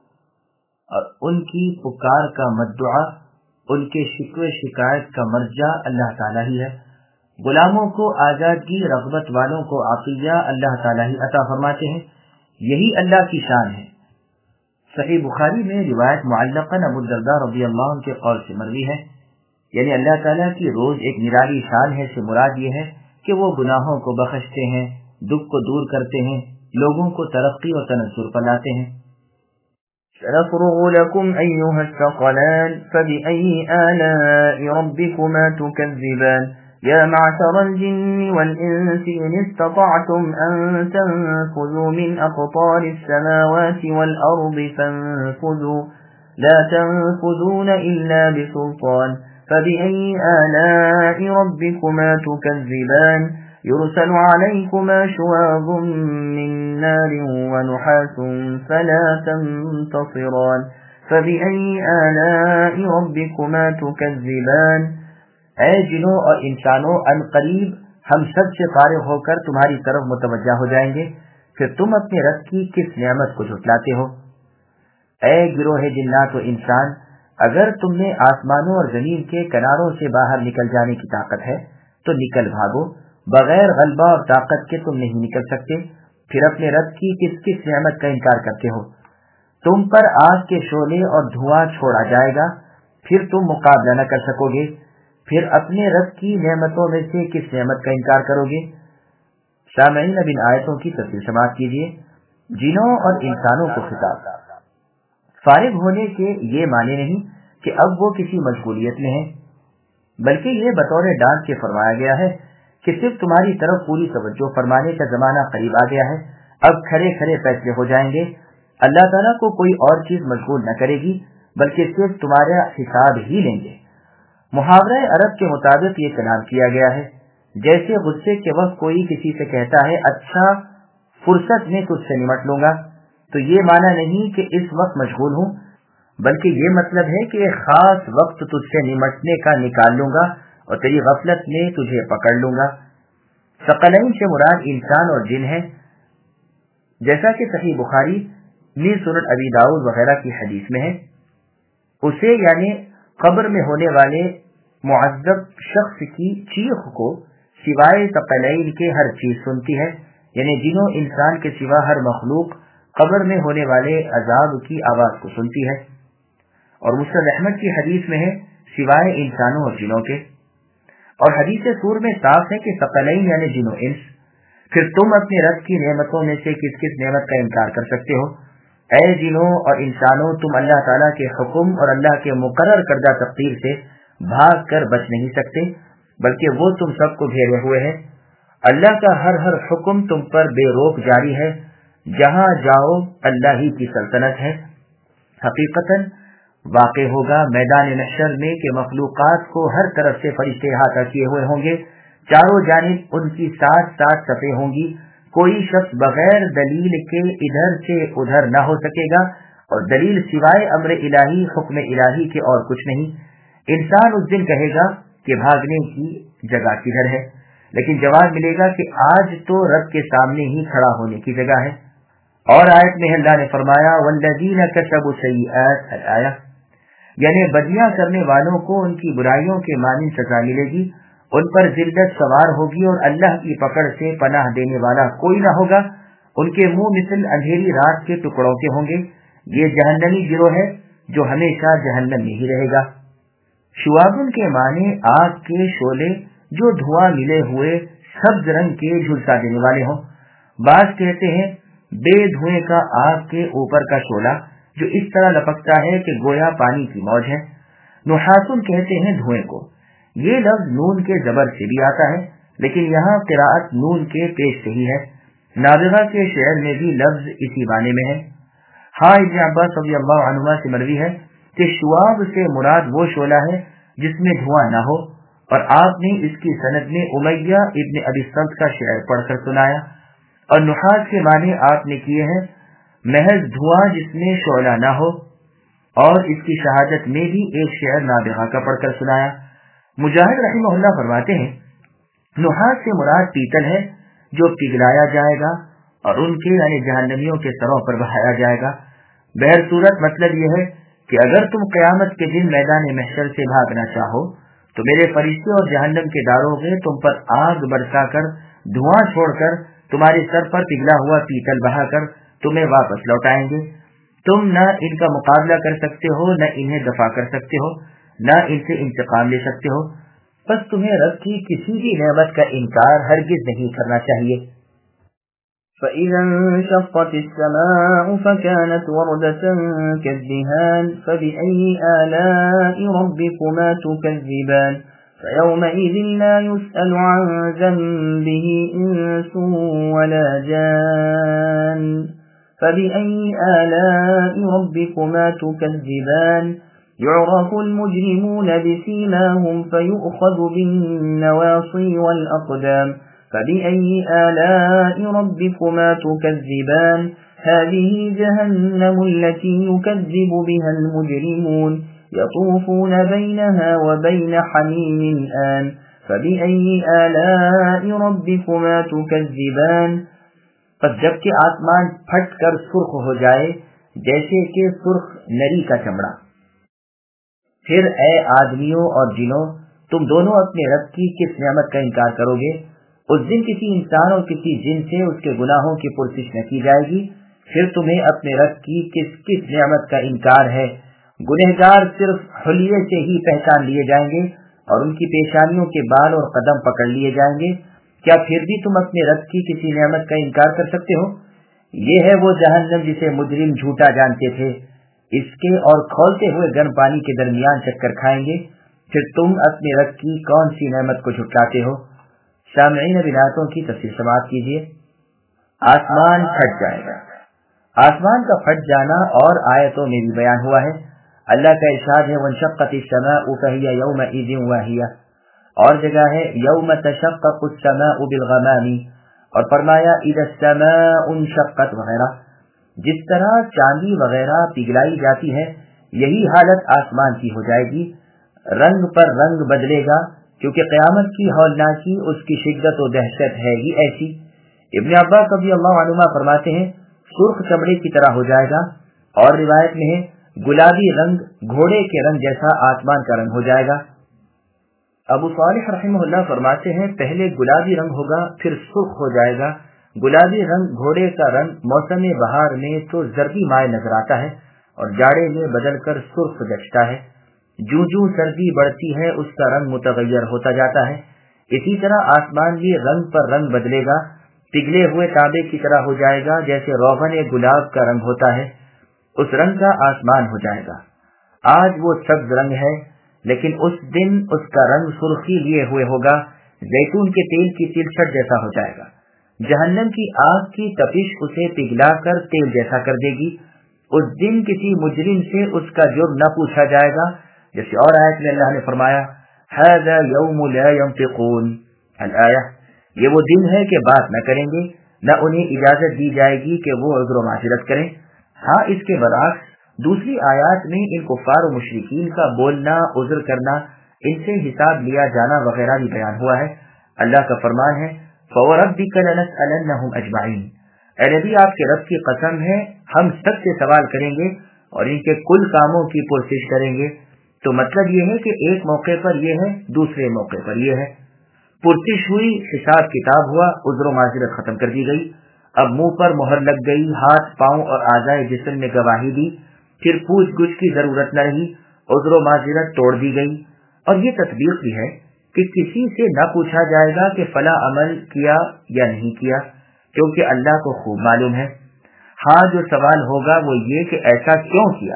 और उनकी पुकार का मद्दुआ, उनके शिकवे शिकायत का मर्जा अल्लाह ताला ही है। गुलामों को आजादगी, रग़बत वालों को आफिया अल्लाह ताला ही अता फरमाते हैं। यही अल्लाह की शान है। सहीह बुखारी में रिवायत मुअल्लक़न अबू दरदा रज़ियल्लाहु अन्हु के कौल से मरवी है, यानी अल्लाह ताला की रोज एक निराली शान है से मुराद ये है कि वो गुनाहों को बख्शते हैं, दुख को दूर करते हैं, लोगों को तरक्की और तनस्सुर पर लाते हैं। सनफ़्रुग़ु लकुम अय्युहा अस-सक़लान फ़बिअय्यि आलाइ रब्बिकुमा तुकज़्ज़िबान या मअशरल जिन्नि वल इंसि इन इस्ततअतुम अन तनफ़ुज़ू मिन अक़तारिस समावाति वल अर्दि फ़न्फ़ुज़ू ला तनफ़ुज़ून इल्ला बिसुल्तान फ़बिअय्यि आलाइ रब्बिकुमा तुकज़्ज़िबान युरसलु अलैकुमा शुवाज़ुम मिन नारिन व नुहासुन फला तंतसिरान फ़बिअय्यि आलाइ रब्बिकुमा तुकज़्ज़िबान। ऐ जिनों और इंसानों, अनकरीब हम सब से फारिग होकर तुम्हारी तरफ मुतवज्जा हो जाएंगे, फिर तुम अपने रब की किस नेमत को झुटलाते हो। ऐ गिरोह जिन्नात व इंसान, अगर तुम में आसमानों और जमीन के किनारों से बाहर निकल जाने की ताकत है तो निकल भागो, बगैर गलबा और ताकत के तुम नहीं निकल सकते। फिर अपने रब की किस किस नेमत का इनकार करते हो। तुम पर आग के शोले और धुआं छोड़ा जाएगा, फिर तुम मुकाबला न कर सकोगे। پھر اپنے رب کی نعمتوں میں سے کس نعمت کا انکار کرو گے؟ سامعین، اب ان آیتوں کی تفصیل سماعت کیجیے۔ جنوں اور انسانوں کو خطاب، فارغ ہونے کے یہ معنی نہیں کہ اب وہ کسی مشغولیت میں ہیں، بلکہ یہ بطور ڈانٹ کے فرمایا گیا ہے کہ صرف تمہاری طرف پوری توجہ فرمانے کا زمانہ قریب آ گیا ہے، اب کھڑے کھڑے فیصلے ہو جائیں گے۔ اللہ تعالیٰ کو کوئی اور چیز مشغول نہ کرے گی، بلکہ صرف تمہارا حساب ہی لیں گے۔ محاورہ عرب کے مطابق یہ کلام کیا گیا ہے جیسے غصے کے وقت کوئی کسی سے کہتا ہے اچھا فرصت میں تجھ سے نمٹ لوں گا، تو یہ معنی نہیں کہ اس وقت مشغول ہوں، بلکہ یہ مطلب ہے کہ ایک خاص وقت تجھ سے نمٹنے کا نکال لوں گا اور تیری غفلت میں تجھے پکڑ لوں گا۔ ثقلین سے مراد انسان اور جن ہے، جیسا کہ صحیح بخاری، سنن ابی داؤد وغیرہ کی حدیث میں ہے۔ اسے یعنی قبر میں ہونے والے معذب شخص کی چیخ کو سوائے ثقلین کے ہر چیز سنتی ہے، یعنی جنوں انسان کے سوا ہر مخلوق قبر میں ہونے والے عذاب کی آواز کو سنتی ہے۔ اور مسند احمد کی حدیث میں ہے سوائے انسانوں اور جنوں کے۔ اور حدیث سور میں صاف ہے کہ ثقلین یعنی جن و انس۔ پھر تم اپنے رب کی نعمتوں میں سے کس کس نعمت کا انکار کر سکتے ہو؟ اے جنوں اور انسانوں، تم اللہ تعالیٰ کے حکم اور اللہ کے مقرر کردہ تقدیر سے بھاگ کر بچ نہیں سکتے، بلکہ وہ تم سب کو گھیرے ہوئے ہے۔ اللہ کا ہر حکم تم پر بے روک جاری ہے، جہاں جاؤ اللہ ہی کی سلطنت ہے۔ حقیقتاً واقع ہوگا میدان محشر میں کہ مخلوقات کو ہر طرف سے فرشتے احاطہ کیے ہوئے ہوں گے، چاروں جانب ان کی ساتھ ساتھ صفیں ہوں گی، کوئی شخص بغیر دلیل کے ادھر سے ادھر نہ ہو سکے گا، اور دلیل سوائے امر الہی، حکم الہی کے اور کچھ نہیں۔ انسان اس دن کہے گا کہ بھاگنے کی جگہ کدھر ہے، لیکن جواب ملے گا کہ آج تو رب کے سامنے ہی کھڑا ہونے کی جگہ ہے۔ اور آیت میں اللہ نے فرمایا والذین کسبوا السیئات، الآیہ، یعنی بدیاں کرنے والوں کو ان کی برائیوں کے مانند سزا ملے گی، ان پر ذلت سوار ہوگی اور اللہ کی پکڑ سے پناہ دینے والا کوئی نہ ہوگا، ان کے منہ مثل اندھیری رات کے ٹکڑوں کے ہوں گے۔ یہ جہنمی گروہ ہے جو ہمیشہ جہنم میں ہی رہے گا۔ شوابن کے معنی آگ کے شعلے جو دھواں ملے ہوئے سبز رنگ کے جھلسا دینے والے ہوں۔ بعض کہتے ہیں بے دھوئیں کا آگ کے اوپر کا شعلہ جو اس طرح لپکتا ہے کہ گویا پانی کی موج ہے۔ نحاسن کہتے ہیں دھوئیں کو۔ یہ لفظ نون کے زبر سے بھی آتا ہے، لیکن یہاں قراءت نون کے پیش سے ہی ہے۔ نابغہ کے شعر میں بھی لفظ اسی معنی میں ہے۔ ہاں، ابن عباس رضی اللہ عنہما سے مروی ہے کہ شواب سے مراد وہ شعلہ ہے جس میں دھواں نہ ہو، اور آپ نے اس کی سند میں امیہ ابن ابی صلت کا شعر پڑھ کر سنایا۔ اور نحاس کے معنی آپ نے کیے ہیں محض دھواں جس میں شعلہ نہ ہو، اور اس کی شہادت میں بھی ایک شعر نابغہ کا پڑھ کر سنایا۔ مجاہد رحمہ اللہ فرماتے ہیں نحاس سے مراد پیتل ہے جو پگھلایا جائے گا اور ان کے یعنی جہنمیوں کے سروں پر بہایا جائے گا۔ بہر صورت مطلب یہ ہے کہ اگر تم قیامت کے دن میدان محشر سے بھاگنا چاہو تو میرے فرشتے اور جہنم کے داروغے تم پر آگ برسا کر دھواں چھوڑ کر تمہارے سر پر پگھلا ہوا پیتل بہا کر تمہیں واپس لوٹائیں گے۔ تم نہ ان کا مقابلہ کر سکتے ہو، نہ انہیں دفع کر سکتے ہو، نہ ان سے انتقام لے سکتے ہو، بس تمہیں رب کی کسی بھی نعمت کا انکار ہرگز نہیں کرنا چاہیے۔ فَإِذَا انشَقَّتِ السَّمَاءُ فَكَانَتْ وَرْدَةً كَالدِّهَانِ فَبِأَيِّ آلَاءِ رَبِّكُمَا تُكَذِّبَانِ فَيَوْمَئِذٍ لَا يُسْأَلُ عَنْ ذَنبِهِ إِنسٌ وَلَا جَانٌّ فَبِأَيِّ آلَاءِ رَبِّكُمَا تُكَذِّبَانِ يُعْرَفُ الْمُجْرِمُونَ بِسِيمَاهُمْ فَيُؤْخَذُ بِالنَّوَاصِي وَالْأَقْدَامِ فَبِأَيِّ آلَاءِ رَبِّكُمَا تُكَذِّبَانِ هَذِهِ جَهَنَّمُ الَّتِي يُكَذِّبُ بِهَا الْمُجْرِمُونَ يَطُوفُونَ بَيْنَهَا وَبَيْنَ حَمِيمٍ آنٍ فَبِأَيِّ آلَاءِ رَبِّكُمَا تُكَذِّبَانِ پس جب کہ آسمان پھٹ کر سرخ ہو جائے جیسے کہ سرخ نری کا چمڑا، پھر اے آدمیوں اور جنوں، تم دونوں اپنے رب کی کس نعمت کا انکار کرو گے؟ اس دن کسی انسان اور کسی جن سے اس کے گناہوں کی پرسش نہ کی جائے گی۔ پھر تمہیں اپنے رب کی کس کس نعمت کا انکار ہے؟ گنہگار صرف حلیے سے ہی پہچان لیے جائیں گے، اور ان کی पेशानियों के बाल और कदम पकड़ लिए जाएंगे। क्या फिर भी तुम अपने रब की किसी नेमत का इनकार कर सकते हो? ये है वो जहन्नम जिसे मुजरिम झूठा जानते थे। इसके और खौलते हुए गर्म पानी के दरमियान चक्कर खाएंगे। फिर तुम अपने रब की कौन सी नेमत को झुटलाते हो? सामईन बिनातों की तफसीर समाअत कीजिए। आसमान फट जाएगा। आसमान का फट जाना और आयतों में भी बयान हुआ है। अल्लाह का इरशाद है वंशक़्क़तिस समाउ फ़हिय यौमइज़िन वाहिया, और जगह है यौम तशक़्क़क़ुस समाउ बिल-ग़मामी, और फरमाया इज़स समाउ इंशक़्क़त वगैरह। जिस तरह चांदी वगैरह पिघलाई जाती है, यही हालत आसमान की हो जाएगी। रंग पर रंग बदलेगा, क्योंकि क़यामत की हौलनाकी उसकी शिद्दत और दहशत है ही ऐसी। इब्न अब्बास रज़ियल्लाहु अन्हुमा फरमाते हैं सुर्ख चमड़े की तरह हो जाएगा, और रिवायत में है गुलाबी रंग घोड़े के रंग जैसा आसमान का रंग हो जाएगा। अबू सालिह रहमहुल्लाह फरमाते हैं पहले गुलाबी रंग होगा, फिर सुर्ख हो जाएगा। गुलाबी रंग घोड़े का रंग मौसम बहार में तो जर्दी माय नजर आता है और जाड़े में बदलकर सुर्ख जचता है। जूं जूं सर्दी बढ़ती है उसका रंग मुतगय्यर होता जाता है। इसी तरह आसमान भी रंग पर रंग बदलेगा, पिघले हुए तांबे की तरह हो जाएगा, जैसे रोगन गुलाब का रंग होता है, उस रंग का आसमान हो जाएगा। आज वो सब्ज रंग है, लेकिन उस दिन उसका रंग सुर्खी लिए हुए होगा, जैतून के तेल की तिलछट जैसा हो जाएगा। जहन्नम की आग की तपिश उसे पिघलाकर तेल जैसा कर देगी। उस दिन किसी मुजरिम से उसका जुर्म न पूछा जाएगा, जैसे और आयत में अल्लाह ने फरमाया हाज़ा यौम ला यंतिकून अल-आया, ये वो दिन है कि बात न करेंगे, न उन्हें इजाजत दी जाएगी कि वो उज़्र माज़िरत करें। हाँ, इसके बरअक्स दूसरी आयत में इन कुफ़ार और मुशरिकीन का बोलना, उज़्र करना, इनसे हिसाब लिया जाना वगैरह भी बयान हुआ है। अल्लाह का फरमान है फ़वरब्बिका लनसअलन्नहुम अजमईन, ऐ नबी आपके रब की कसम है हम सबसे सवाल करेंगे और इनके कुल कामों की पुरसिश करेंगे। तो मतलब ये है कि एक मौके पर ये है, दूसरे मौके पर ये है। पुरसिश हुई, हिसाब किताब हुआ, उज़्र माज़िरत खत्म कर दी गई। अब मुंह पर मोहर लग गई, हाथ पांव और आज़ाए जिस्म ने गवाही दी, फिर पूछ गुछ की जरूरत न रही, उज़्र माज़िरत तोड़ दी गई। और ये तस्दीक भी है कि किसी से न पूछा जाएगा कि फला अमल किया या नहीं किया, क्योंकि अल्लाह को खूब मालूम है। हाँ, जो सवाल होगा वो ये कि ऐसा क्यों किया।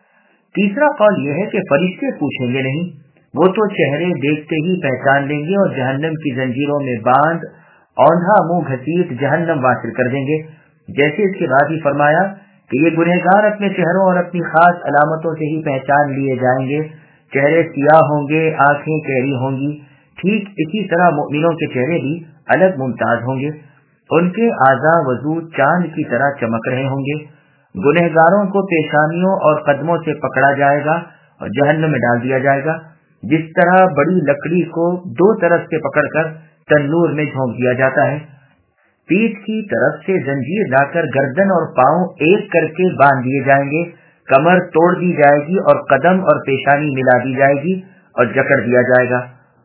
तीसरा कौल ये है कि फरिश्ते पूछेंगे नहीं, वो तो चेहरे देखते ही पहचान लेंगे और जहन्नम की जंजीरों में बांध औंधा मुंह घसीट जहन्नम वासिल कर देंगे। जैसे इसके बाद ही फरमाया कि ये गुनहगार अपने चेहरों और अपनी खास अलामतों से ही पहचान लिए जाएंगे। चेहरे सियाह होंगे, आंखें कहरी होंगी। ठीक इसी तरह मुमिनों के चेहरे भी अलग मुमताज होंगे, उनके आज़ा वजू चांद की तरह चमक रहे होंगे। गुनहगारों को पेशानियों और कदमों से पकड़ा जाएगा और जहन्नम में डाल दिया जाएगा, जिस तरह बड़ी लकड़ी को दो तरफ से पकड़कर तन्नूर में झोंक दिया जाता है। पीठ की तरफ से जंजीर लाकर गर्दन और पांव एक करके बांध दिए जाएंगे, कमर तोड़ दी जाएगी और कदम और पेशानी मिला दी जाएगी और जकड़ दिया जाएगा।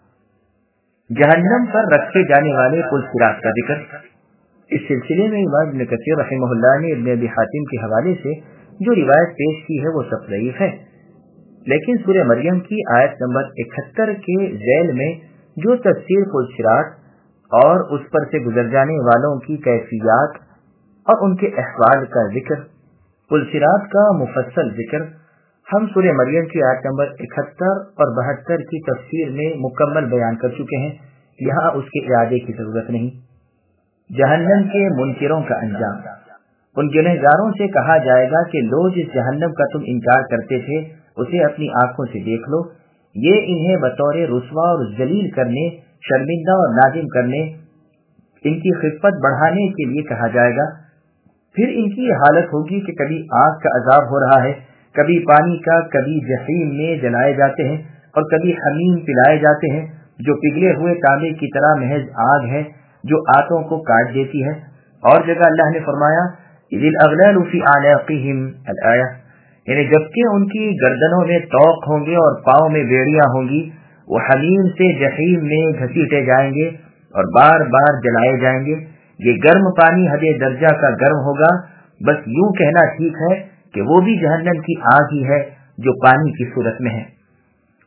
जहन्नम पर रखे जाने वाले पुल-सिरात का जिक्र। इस सिलसिले में इमाम इब्न कसीर रहमहुल्लाह ने इब्न अबी हातिम के हवाले से जो रिवायत पेश की है वो सब ज़ईफ है, लेकिन सूरह मरियम की आयत नंबर 71 के ज़ैल में जो तफसीर पुल-सिरात और उस पर से गुजर जाने वालों की कैफियत और उनके अहवाल का जिक्र, पुल-सिरात का मुफस्सल जिक्र हम सूरह मरियम की आयत नंबर 71 और 72 की तफसीर में मुकम्मल बयान कर चुके हैं। यहाँ उसके इरादे की जरूरत नहीं। जहन्नम के मुनकिरों का अंजाम। उन गुनहगारों से कहा जाएगा कि लो, जिस जहन्नम का तुम इनकार करते थे उसे अपनी आंखों से देख लो। ये इन्हें बतौर रुस्वा और जलील करने, शर्मिंदा और नादिम करने, इनकी खिफत बढ़ाने के लिए कहा जाएगा। फिर इनकी हालत होगी कि कभी आग का अजाब हो रहा है, कभी पानी का, कभी जहीम में जलाए जाते हैं और कभी हमीम पिलाए जाते हैं, जो पिघले हुए तांबे की तरह महज आग है जो आंतों को काट देती है। और जगह अल्लाह ने फरमाया इज़िल अग़लालु फ़ी अनाक़िहिम अल-आया, यानी जबकि उनकी गर्दनों में तौक होंगे और पाँव में बेड़ियां होंगी, वो हमीम से जहीम में घसीटे जाएंगे और बार बार जलाए जाएंगे। ये गर्म पानी हदे दर्जा का गर्म होगा। बस यूं कहना ठीक है कि वो भी जहन्नम की आग ही है जो पानी की सूरत में है।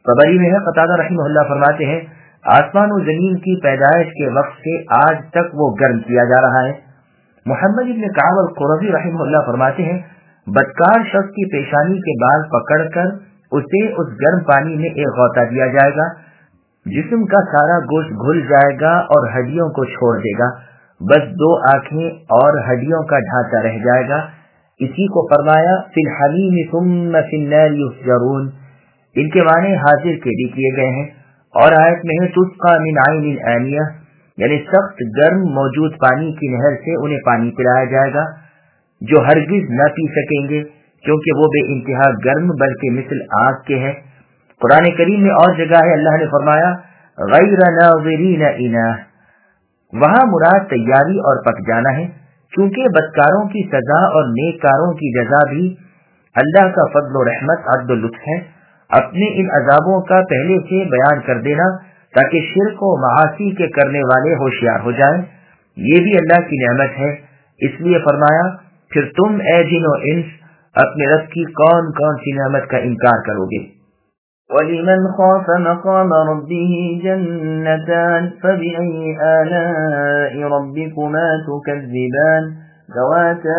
तबरी में है, क़तादा रहमहुल्लाह फरमाते हैं आसमान और जमीन की पैदाइश के वक्त से आज तक वो गर्म किया जा रहा है। मोहम्मद इब्न काब अल-कुरज़ी रहमहुल्लाह फरमाते हैं बदकार शख्स की पेशानी के बाल पकड़कर उसे उस गर्म पानी में एक गौता दिया जाएगा, जिस्म का सारा गोश्त घुल जाएगा और हड्डियों को छोड़ देगा, बस 2 आंखें और हड्डियों का ढांचा रह जाएगा। इसी को फरमाया फिल हमीम सुम्मा फिन नार युस्जरून। इनके माने हाजिर के भी किए गए हैं। और आयत में है तुस्का मिन आइनिन आनिया, यानी सख्त गर्म मौजूद पानी की नहर से उन्हें पानी पिलाया जाएगा जो हरगिज न पी सकेंगे, क्योंकि वो बेइंतहा गर्म बल्कि मिसल आग के है। कुरान करीम में और जगह है अल्लाह ने फरमाया गैर नाज़िरीन इनाह, वहां मुराद तैयारी और पक जाना है, क्योंकि बदकारों की सजा और नेककारों की जजा भी अल्लाह का फضل और रहमत अदल लुत्फ है। अपने इन अजाबों का पहले से बयान कर देना ताकि शिर्क और मासी के करने वाले होशियार हो जाएं, ये भी अल्लाह की नेमत है। इसलिए फरमाया फिर तुम ए जिन और इंस अपने रब की कौन कौन सी नेमत का इनकार करोगे। वलिमन खाफ मकाम रब्बिही जन्नतान फबिअय्यि आलाइ रब्बिकुमा तुकज़्ज़िबान ذواتا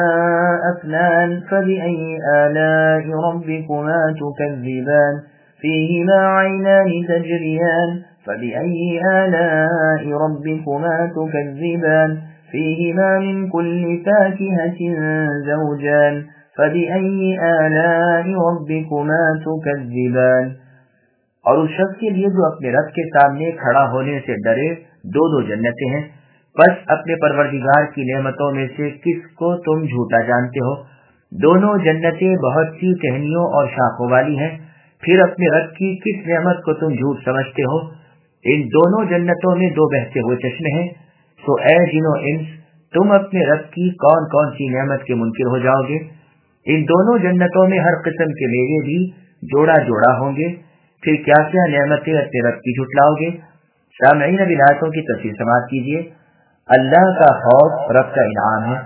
أفنان فبأي آلاء ربكما تكذبان فيهما عينان تجريان فبأي آلاء ربكما تكذبان فيهما من كل فاكهة زوجان فبأي آلاء ربكما تكذبان। اور اس شخص کے لیے جو اپنے رب کے سامنے کھڑا ہونے سے ڈرے 2 جنتیں ہیں، بس اپنے پروردگار کی نعمتوں میں سے کس کو تم جھوٹا جانتے ہو؟ دونوں جنتیں بہت سی ٹہنیوں اور شاخوں والی ہیں، پھر اپنے رب کی کس نعمت کو تم جھوٹ سمجھتے ہو؟ ان دونوں جنتوں میں 2 بہتے ہوئے چشمے ہیں، سو اے جن و انس تم اپنے رب کی کون کون سی نعمت کے منکر ہو جاؤ گے؟ ان دونوں جنتوں میں ہر قسم کے میوے بھی جوڑا جوڑا ہوں گے، پھر کیا کیا نعمتیں اپنے رب کی جھٹلاؤ گے؟ سامعین اب آیتوں کی تفسیر سماعت کیجیے۔ اللہ کا خوف رب کا انعام ہے۔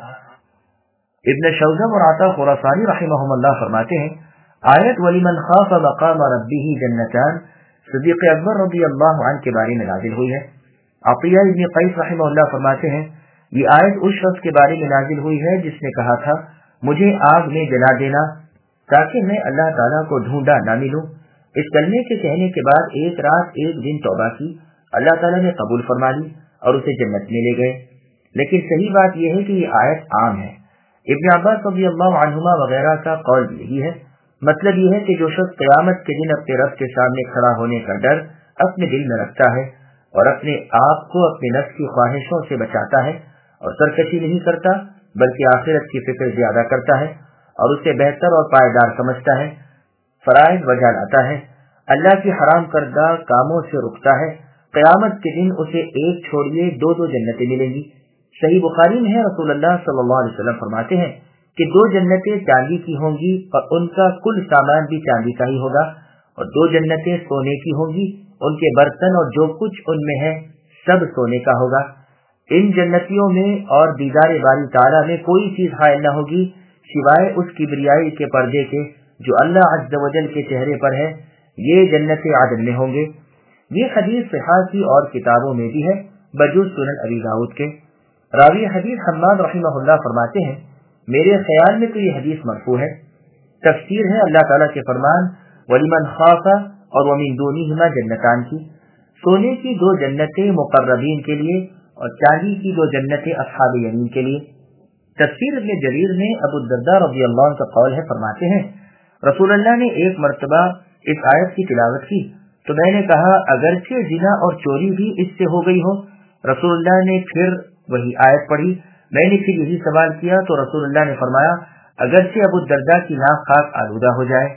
ابن شوزم اور عطا خراسانی رحمہم اللہ فرماتے ہیں آیت ولیمن خاف مقام ربہ جنتان صدیق اکبر رضی اللہ عنہ کے بارے میں نازل ہوئی ہے۔ عطیہ ابن قیس رحمہ اللہ فرماتے ہیں یہ آیت اس شخص کے بارے میں نازل ہوئی ہے جس نے کہا تھا مجھے آگ میں جلا دینا تاکہ میں اللہ تعالیٰ کو ڈھونڈا نہ ملوں۔ اس کلمے کے کہنے کے بعد 1 رات 1 دن توبہ کی، اللہ تعالیٰ نے قبول فرما لی اور اسے جنت میں لے گئے۔ لیکن صحیح بات یہ ہے کہ یہ آیت عام ہے۔ ابن عباس رضی اللہ عنہما وغیرہ کا قول یہی ہے۔ مطلب یہ ہے کہ جو شخص قیامت کے دن اپنے رب کے سامنے کھڑا ہونے کا ڈر اپنے دل میں رکھتا ہے اور اپنے آپ کو اپنے نفس کی خواہشوں سے بچاتا ہے اور سرکشی نہیں کرتا بلکہ آخرت کی فکر زیادہ کرتا ہے اور اسے بہتر اور پائیدار سمجھتا ہے، فرائض بجا لاتا ہے، اللہ کی حرام کردہ کاموں سے رکتا ہے، قیامت کے دن اسے ایک چھوڑیے 2 جنتیں ملیں گی۔ صحیح بخاری میں ہے رسول اللہ صلی اللہ علیہ وسلم فرماتے ہیں کہ 2 جنتیں چاندی کی ہوں گی اور ان کا کل سامان بھی چاندی کا ہی ہوگا، اور 2 جنتیں سونے کی ہوں گی، ان کے برتن اور جو کچھ ان میں ہے سب سونے کا ہوگا۔ ان جنتیوں میں اور دیدار باری تعالیٰ میں کوئی چیز حائل نہ ہوگی سوائے اس کبریائی کے پردے کے جو اللہ عز و جل کے چہرے پر ہے، یہ جنت عدن میں ہوں گے۔ یہ حدیث صحاح کی اور کتابوں میں بھی ہے بجز سنن ابی داؤد کے۔ راوی حدیث حماد رحمہ اللہ فرماتے ہیں میرے خیال میں تو یہ حدیث مرفوع ہے۔ تفسیر ہے اللہ تعالیٰ کے فرمان وَلِمَنْ خَافَ اور وَمِن دُونِهِمَا جنتان کی، سونے کی 2 جنتیں مقربین کے لیے اور چاندی کی 2 جنتیں اصحاب یمین کے لیے۔ تفسیر ابن جریر میں ابو الدرداء رضی اللہ عنہ کا قول ہے، فرماتے ہیں رسول اللہ نے ایک مرتبہ اس آیت کی تلاوت کی تو میں نے کہا اگرچہ زنا اور چوری بھی اس سے ہو گئی ہو۔ رسول اللہ نے پھر وہی آیت پڑھی، میں نے پھر یہی سوال کیا تو رسول اللہ نے فرمایا اگرچہ ابو الدرداء کی ناک خاک آلودہ ہو جائے۔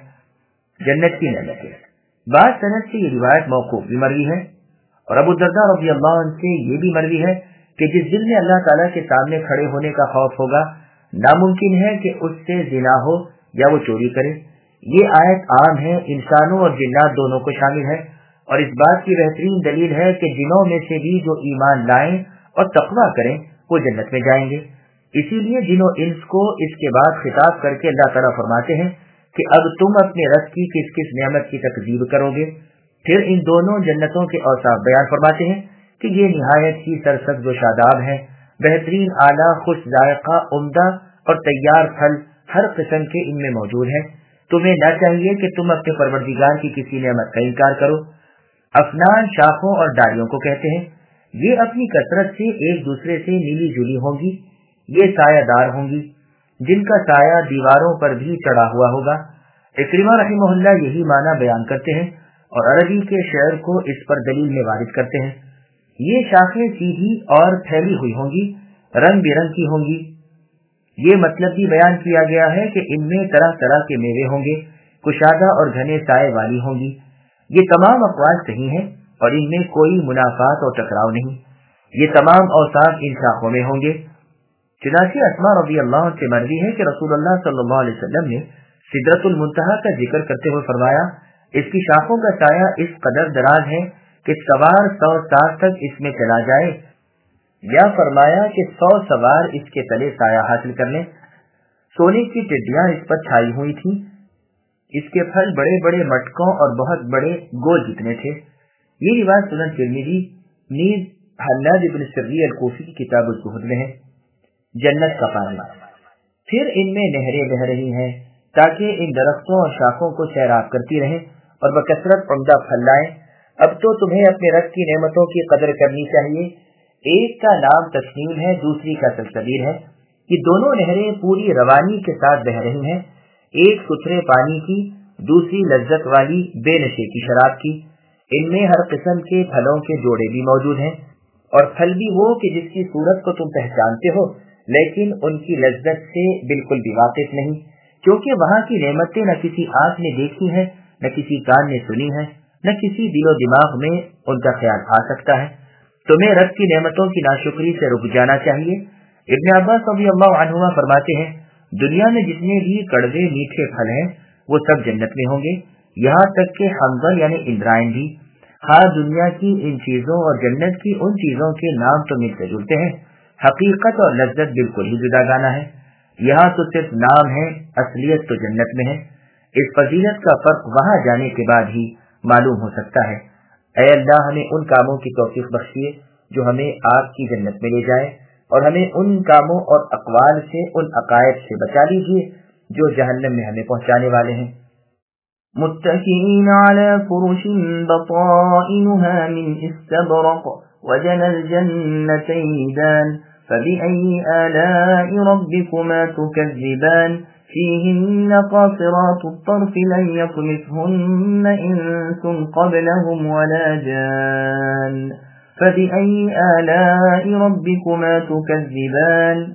جنت کی نعمت ہے۔ بعض سند سے یہ روایت موقوف بھی مروی ہے اور ابو الدرداء رضی اللہ عنہ سے یہ بھی مروی ہے کہ جس دل میں اللہ تعالیٰ کے سامنے کھڑے ہونے کا خوف ہوگا ناممکن ہے کہ اس سے زنا ہو یا وہ چوری کرے۔ یہ آیت عام ہے، انسانوں اور جنات دونوں کو شامل ہے، اور اس بات کی بہترین دلیل ہے کہ جنوں میں سے بھی جو ایمان لائیں اور تقویٰ کریں وہ جنت میں جائیں گے۔ اسی لیے جنوں انس کو اس کے بعد خطاب کر کے اللہ تعالیٰ فرماتے ہیں کہ اب تم اپنے رب کی کس کس نعمت کی تکذیب کرو گے؟ پھر ان دونوں جنتوں کے اوصاف بیان فرماتے ہیں کہ یہ نہایت ہی سرسبز و شاداب ہیں، بہترین اعلیٰ خوش ذائقہ عمدہ اور تیار پھل ہر قسم کے ان میں موجود ہیں۔ تمہیں نہ چاہیے کہ تم اپنے پروردگار کی کسی نعمت کا انکار کرو۔ افنان شاخوں اور ڈالیوں کو کہتے ہیں، یہ اپنی کثرت سے ایک دوسرے سے ملی جلی ہوں گی، یہ سایہ دار ہوں گی جن کا سایہ دیواروں پر بھی چڑھا ہوا ہوگا۔ اکرمہ رحمہ اللہ یہی معنی بیان کرتے ہیں اور عربی کے شعر کو اس پر دلیل میں وارد کرتے ہیں۔ یہ شاخیں سیدھی اور پھیلی ہوئی ہوں گی، رنگ برنگ کی ہوں گی۔ یہ مطلب بھی بیان کیا گیا ہے کہ ان میں طرح طرح کے میوے ہوں گے، کشادہ اور گھنے سائے والی ہوں گی۔ یہ تمام اقوال صحیح ہیں اور ان میں کوئی منافات اور ٹکراؤ نہیں۔ یہ تمام اوصاف ان شاخوں میں ہوں گے۔ چنانچہ اسماء رضی اللہ عنہ سے مروی ہے کہ رسول اللہ صلی اللہ علیہ وسلم نے سدرۃ المنتہا کا ذکر کرتے ہوئے فرمایا، اس کی شاخوں کا سایہ اس قدر دراز ہے کہ سوار 100 سال تک اس میں چلا جائے، یا فرمایا کہ 100 سوار اس کے تلے سایہ حاصل کر لیں۔ سونے کی ٹڈیاں اس پر چھائی ہوئی تھیں، اس کے پھل بڑے بڑے مٹکوں اور بہت بڑے گول جتنے تھے۔ یہ روایت سنن ترمذی نیز حناد بن سری الکوفی کی کتاب الزہد میں ہے۔ جنت کا پانی، پھر ان میں نہریں بہ رہی ہیں تاکہ ان درختوں اور شاخوں کو سیراب کرتی رہیں اور بکثرت عمدہ پھل لائیں۔ اب تو تمہیں اپنے رب کی نعمتوں کی قدر کرنی چاہیے۔ ایک کا نام تسنیم ہے، دوسری کا سلسبیل ہے۔ یہ دونوں نہریں پوری روانی کے ساتھ بہ رہی ہیں، ایک ستھرے پانی کی، دوسری لذت والی بے نشے کی شراب کی۔ ان میں ہر قسم کے پھلوں کے جوڑے بھی موجود ہیں، اور پھل بھی وہ کہ جس کی صورت کو تم پہچانتے ہو لیکن ان کی لذت سے بالکل بھی واقف نہیں، کیونکہ وہاں کی نعمتیں نہ کسی آنکھ نے دیکھی ہیں، نہ کسی کان نے سنی ہیں، نہ کسی دل و دماغ میں ان کا خیال آ سکتا ہے۔ تمہیں رب کی نعمتوں کی ناشکری سے رک جانا چاہیے۔ ابن عباس رضی اللہ عنہما فرماتے ہیں، دنیا میں جتنے بھی کڑوے میٹھے پھل ہیں وہ سب جنت میں ہوں گے، یہاں تک کہ حنظل یعنی اندرائن بھی۔ ہاں دنیا کی ان چیزوں اور جنت کی ان چیزوں کے نام تو ملتے جلتے ہیں، حقیقت اور لذت بالکل ہی جدا گانا ہے۔ یہاں تو صرف نام ہے، اصلیت تو جنت میں ہے۔ اس فضیلت کا فرق وہاں جانے کے بعد ہی معلوم ہو سکتا ہے۔ اے اللہ ہمیں ان کاموں کی توفیق بخشیے جو ہمیں آپ کی جنت میں لے جائے، اور ہمیں ان کاموں اور اقوال سے، ان عقائد سے بچا لیجیے جو جہنم میں ہمیں پہنچانے والے ہیں۔ متكئين على فرش بطائنها من استبرق وجنى الجنتين دان فبأي آلاء ربكما تكذبان فيهن قاصرات الطرف لم يطمثهن إنس قبلهم ولا جان فبأي آلاء ربكما تكذبان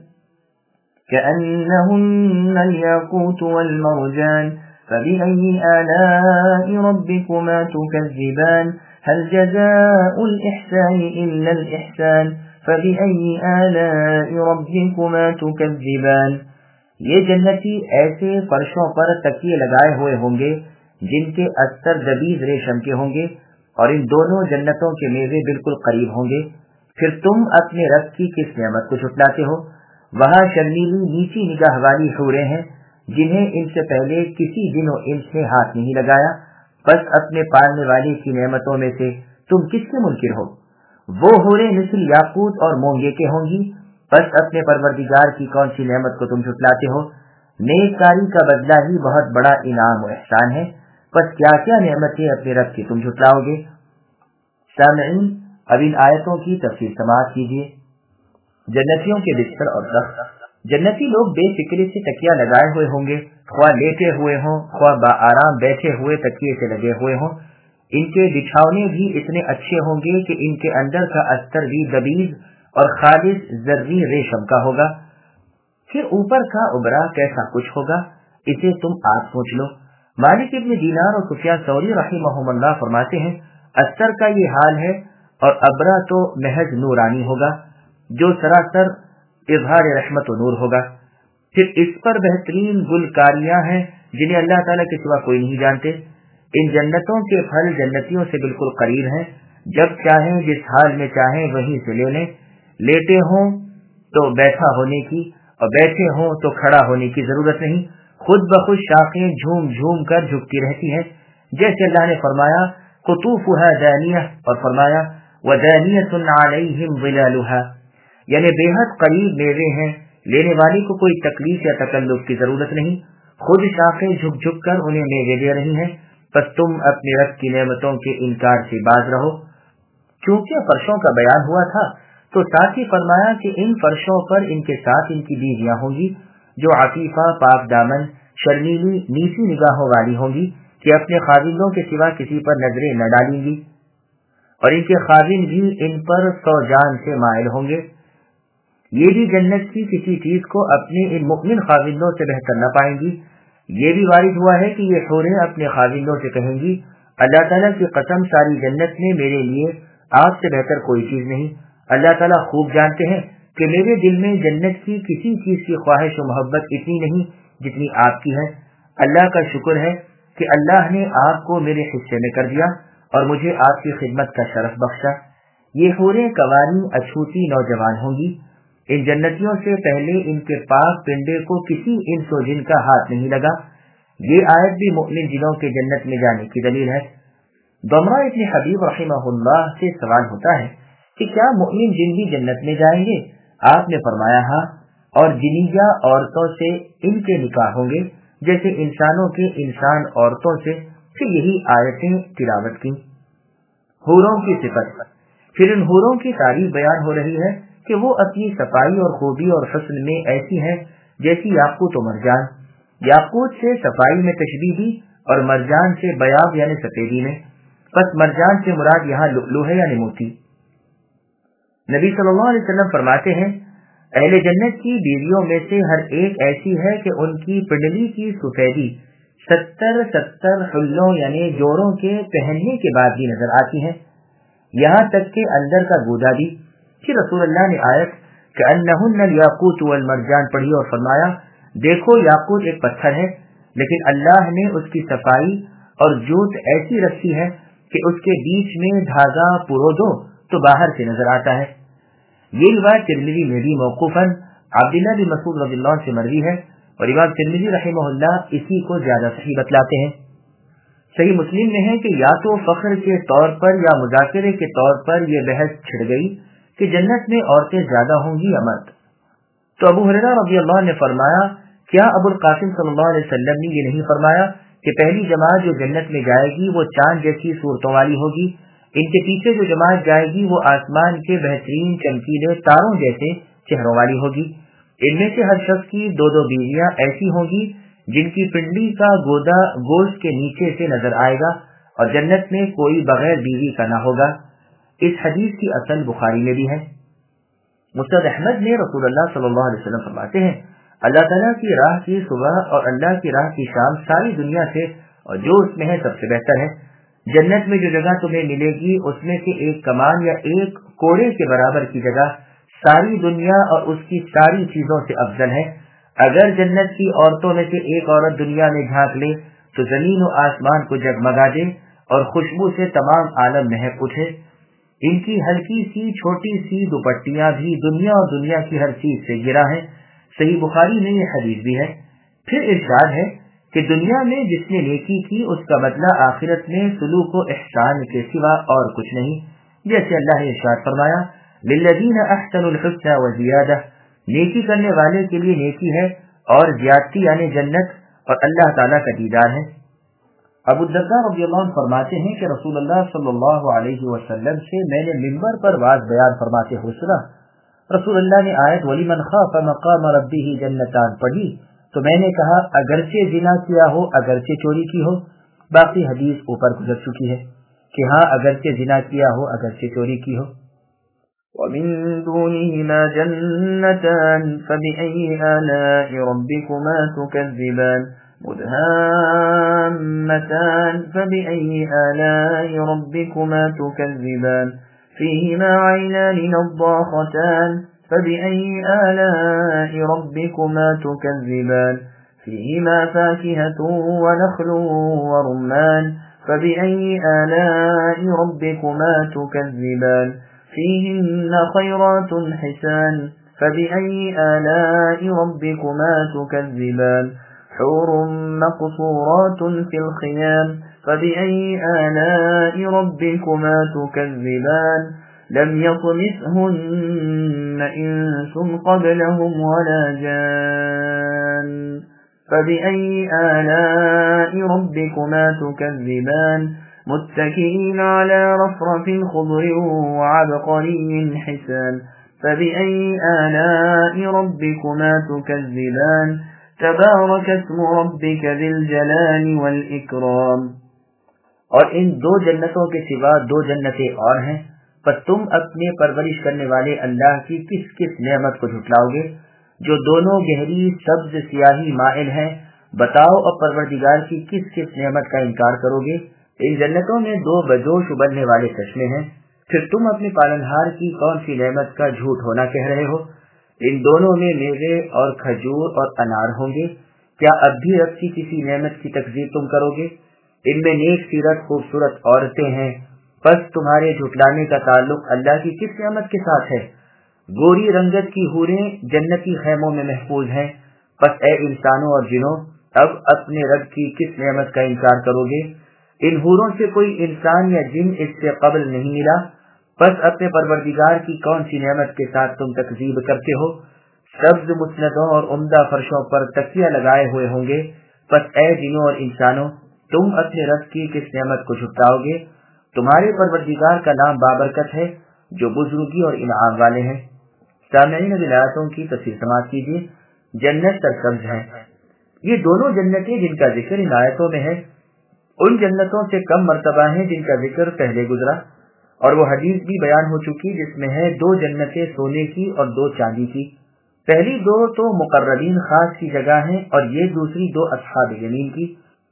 كأنهن الياقوت والمرجان فبأي آلاء ربكما تكذبان هل جزاء الإحسان إلا الإحسان فبأي آلاء ربكما تكذبان۔ یہ جنتی ایسے فرشوں پر تکیے لگائے ہوئے ہوں گے جن کے استر دبیز ریشم کے ہوں گے، اور ان دونوں جنتوں کے میوے بالکل قریب ہوں گے۔ پھر تم اپنے رب کی کس نعمت کو جھٹلاتے ہو؟ وہاں شرمیلی نیچی نگاہ والی حوریں ہیں جنہیں ان سے پہلے کسی دن و انس نے ہاتھ نہیں لگایا، بس اپنے پالنے والے کی نعمتوں میں سے تم کس کے منکر ہو؟ وہ حوریں مثل یاقوت اور مونگے کے ہوں گی، بس اپنے پروردگار کی کون سی نعمت کو تم جھٹلاتے ہو؟ نیک کاری کا بدلہ ہی بہت بڑا انعام و احسان ہے، بس کیا کیا نعمتیں اپنے رب کی تم جھٹلاؤ گے۔ سامعین، اب ان آیتوں کی تفصیل سماعت کیجیے۔ جنتیوں کے بستر اور تخت۔ جنتی لوگ بے فکری سے تکیہ لگائے ہوئے ہوں گے، خواہ لیٹے ہوئے ہوں، خواہ با آرام بیٹھے ہوئے تکیے سے لگے ہوئے ہوں۔ ان کے بچھاونے بھی اتنے اچھے ہوں گے کہ ان کے اندر کا استر بھی دبیز اور خالص زرعی ریشم کا ہوگا۔ پھر اوپر کا ابرا کیسا کچھ ہوگا، اسے تم آپ سوچ لو۔ مالک ابن دینار اور سفیان ثوری رحمہم اللہ فرماتے ہیں، استر کا یہ حال ہے اور ابرا تو محض نورانی ہوگا جو سراسر اظہار رحمت و نور ہوگا۔ پھر اس پر بہترین گلکاریاں ہیں جنہیں اللہ تعالیٰ کے سوا کوئی نہیں جانتے۔ ان جنتوں کے پھل جنتیوں سے بالکل قریب ہیں، جب چاہیں جس حال میں چاہیں وہیں سے لے لیں۔ لیٹے ہوں تو بیٹھا ہونے کی اور بیٹھے ہوں تو کھڑا ہونے کی ضرورت نہیں، خود بخود شاخیں جھوم جھوم کر جھکتی رہتی ہیں، جیسے اللہ نے فرمایا قطوفها دانیہ، اور فرمایا ودانیۃ علیہم ظلالها، یعنی بے حد قریب میوے ہیں، لینے والے کو کوئی تکلیف یا تکلف کی ضرورت نہیں، خود شاخیں جھک جھک کر انہیں میوے دے رہی ہیں، بس تم اپنے رب کی نعمتوں کے انکار سے باز رہو۔ چونکہ فرشوں کا بیان ہوا تھا تو ساتھ ہی فرمایا کہ ان فرشوں پر ان کے ساتھ ان کی بیویاں ہوں گی جو عفیفہ، پاک دامن، شرمیلی، نیچی نگاہوں والی ہوں گی کہ اپنے خاوندوں کے سوا کسی پر نظریں نہ ڈالیں گی، اور ان کے خاوند بھی ان پر 100 جان سے مائل ہوں گے۔ یہ بھی جنت کی کسی چیز کو اپنے ان مؤمن خاوندوں سے بہتر نہ پائیں گی۔ یہ بھی وارد ہوا ہے کہ یہ حوریں اپنے خاوندوں سے کہیں گی اللہ تعالیٰ کی قسم ساری جنت میں میرے لیے آپ سے بہتر کوئی چیز نہیں، اللہ تعالیٰ خوب جانتے ہیں کہ میرے دل میں جنت کی کسی چیز کی خواہش و محبت اتنی نہیں جتنی آپ کی ہے۔ اللہ کا شکر ہے کہ اللہ نے آپ کو میرے حصے میں کر دیا اور مجھے آپ کی خدمت کا شرف بخشا۔ یہ حوریں قوانی اچھوتی نوجوان ہوں گی، ان جنتیوں سے پہلے ان کے پاک پنڈے کو کسی انس و جن کا ہاتھ نہیں لگا۔ یہ آیت بھی مؤمن جنوں کے جنت میں جانے کی دلیل ہے۔ ضمرہ ابن حبیب رحمہ اللہ سے سوال ہوتا ہے کہ کیا مؤمن جن بھی جنت میں جائیں گے؟ آپ نے فرمایا ہاں، اور جنیہ عورتوں سے ان کے نکاح ہوں گے جیسے انسانوں کے انسان عورتوں سے۔ پھر یہی آیتیں تلاوت کی۔ حوروں کی صفت، پھر ان حوروں کی تعریف بیان ہو رہی ہے کہ وہ اپنی صفائی اور خوبی اور حسن میں ایسی ہیں جیسی یاقوت و مرجان۔ یاقوت سے صفائی میں تشبیہ دی اور مرجان سے بیاض یعنی سفیدی میں، پس مرجان سے مراد یہاں لؤلؤ ہے یعنی موتی۔ نبی صلی اللہ علیہ وسلم فرماتے ہیں اہل جنت کی بیویوں میں سے ہر ایک ایسی ہے کہ ان کی پنڈلی کی سفیدی 70 حلوں یعنی جوڑوں کے پہننے کے بعد بھی نظر آتی ہیں، یہاں تک کہ اندر کا گودا بھی۔ پھر رسول اللہ نے آیت کأنہن الیاقوت والمرجان پڑھی اور فرمایا دیکھو یاقوت ایک پتھر ہے لیکن اللہ نے اس کی صفائی اور جوت ایسی رکھی ہے کہ اس کے بیچ میں دھاگا پرو دو تو باہر سے نظر آتا ہے۔ یہ روایت ترمذی میں بھی موقوفاً عبداللہ بن مسعود رضی اللہ عنہ سے مروی ہے اور امام ترمذی رحمہ اللہ اسی کو زیادہ صحیح بتلاتے ہیں۔ صحیح مسلم میں ہے کہ یا تو فخر کے طور پر یا مذاکرے کے طور پر یہ بحث چھڑ گئی کہ جنت میں عورتیں زیادہ ہوں گی یا مرد، تو ابو ہریرہ رضی اللہ عنہ نے فرمایا کیا ابو القاسم صلی اللہ علیہ وسلم نے یہ نہیں فرمایا کہ پہلی جماعت جو جنت میں جائے گی وہ چاند جیسی صورتوں والی ہوگی، ان کے پیچھے جو جماعت جائے گی وہ آسمان کے بہترین چمکیلے تاروں جیسے چہروں والی ہوگی، ان میں سے ہر شخص کی 2 بیویاں ایسی ہوں گی جن کی پنڈلی کا گودا گوشت کے نیچے سے نظر آئے گا، اور جنت میں کوئی بغیر بیوی کا نہ ہوگا۔ اس حدیث کی اصل بخاری میں بھی ہے۔ مسند احمد میں رسول اللہ صلی اللہ علیہ وسلم فرماتے ہیں اللہ تعالیٰ کی راہ کی صبح اور اللہ کی راہ کی شام ساری دنیا سے اور جو اس میں ہے سب سے بہتر ہے۔ جنت میں جو جگہ تمہیں ملے گی اس میں سے ایک کمان یا ایک کوڑے کے برابر کی جگہ ساری دنیا اور اس کی ساری چیزوں سے افضل ہے۔ اگر جنت کی عورتوں میں سے ایک عورت دنیا میں جھانک لے تو زمین و آسمان کو جگمگا دے اور خوشبو سے تمام عالم مہک اٹھے۔ ان کی ہلکی سی چھوٹی سی دوپٹیاں بھی دنیا اور دنیا کی ہر چیز سے گرا ہے۔ صحیح بخاری میں یہ حدیث بھی ہے۔ پھر ارشاد ہے کہ دنیا میں جس نے نیکی کی اس کا بدلہ آخرت میں سلوک و احسان کے سوا اور کچھ نہیں، جیسے اللہ نے ارشاد فرمایا للذین احسنوا الحسنى وزیادہ، نیکی کرنے والے کے لیے نیکی ہے اور زیادتی یعنی جنت اور اللہ تعالیٰ کا دیدار ہے۔ ابو الدرداء رضی اللہ عنہ فرماتے ہیں کہ رسول اللہ صلی اللہ علیہ وسلم سے میں نے منبر پر واز بیان فرماتے ہوئے سنا، رسول اللہ نے آیت وَلِمَنْ خَافَ مَقَامَ رَبِّهِ جَنَّتَانِ پڑھی تو میں نے کہا اگرچہ زنا کیا ہو اگرچہ چوری کی ہو۔ باقی حدیث اوپر گزر چکی ہے کہ ہاں اگرچہ زنا کیا ہو اگرچہ چوری کی ہو۔ وَمِن دُونِهِمَا جَنَّتَانِ فَبِأَيِّ آلَاءِ رَبِّكُمَا تُكَذِّبَانِ مُدْهَامَّتَانِ فَبِأَيِّ آلَاءِ رَبِّكُمَا تُكَذِّبَانِ فِيهِمَا عَيْنَانِ نَضَّاخَتَانِ فَبِأَيِّ آلَاءِ رَبِّكُمَا تُكَذِّبَانِ فِيهِمَا فَاكِهَةٌ وَنَخْلٌ وَرُمَّانٌ فَبِأَيِّ آلَاءِ رَبِّكُمَا تُكَذِّبَانِ فِيهِنَّ خَيْرَاتٌ حِسَانٌ فَبِأَيِّ آلَاءِ رَبِّكُمَا تُكَذِّبَانِ حور مقصورات في الخيام فبأي آلاء ربكما تكذبان لم يطمثهن إنس قبلهم ولا جان فبأي آلاء ربكما تكذبان متكئين على رفرف خضر وعبقري حسان فبأي آلاء ربكما تكذبان تبارك اسم ربك ذي الجلال والإكرام۔ اور ان دو جنتوں کے سوا دو جنتیں اور ہیں، پس تم اپنے پرورش کرنے والے اللہ کی کس کس نعمت کو جھٹلاؤ گے جو دونوں گہری سبز سیاہی مائل ہیں؟ بتاؤ اب پروردگار کی کس کس نعمت کا انکار کرو گے؟ ان جنتوں میں دو بجوش ابلنے والے چشمے ہیں، پھر تم اپنے پالنہار کی کون سی نعمت کا جھوٹ ہونا کہہ رہے ہو؟ ان دونوں میں میوے اور کھجور اور انار ہوں گے، کیا اب بھی رب کی کسی نعمت کی تکذیب تم کرو گے؟ ان میں نیک سیرت خوبصورت عورتیں ہیں، پس تمہارے جھٹلانے کا تعلق اللہ کی کس نعمت کے ساتھ ہے؟ گوری رنگت کی حوریں جنتی خیموں میں محفوظ ہیں، پس اے انسانوں اور جنوں اب اپنے رب کی کس نعمت کا انکار کرو گے؟ ان حوروں سے کوئی انسان یا جن اس سے قبل نہیں ملا، پس اپنے پروردگار کی کون سی نعمت کے ساتھ تم تکذیب کرتے ہو؟ سبز مسندوں اور عمدہ فرشوں پر تکیہ لگائے ہوئے ہوں گے، پس اے جنوں اور انسانوں تم اپنے رب کی کس نعمت کو جھٹلاؤ گے؟ تمہارے پروردگار کا نام بابرکت ہے جو بزرگی اور انعام والے ہیں۔ سامعین اب آیاتوں کی تفسیر سماعت کیجیے۔ جنت سرسبز ہے، یہ دونوں جنتیں جن کا ذکر ان آیتوں میں ہے ان جنتوں سے کم مرتبہ ہیں جن کا ذکر پہلے گزرا، اور وہ حدیث بھی بیان ہو چکی جس میں ہے دو جنتیں سونے کی اور دو چاندی کی۔ پہلی دو تو مقربین خاص کی جگہ ہیں اور یہ دوسری دو اصحاب یمین کی۔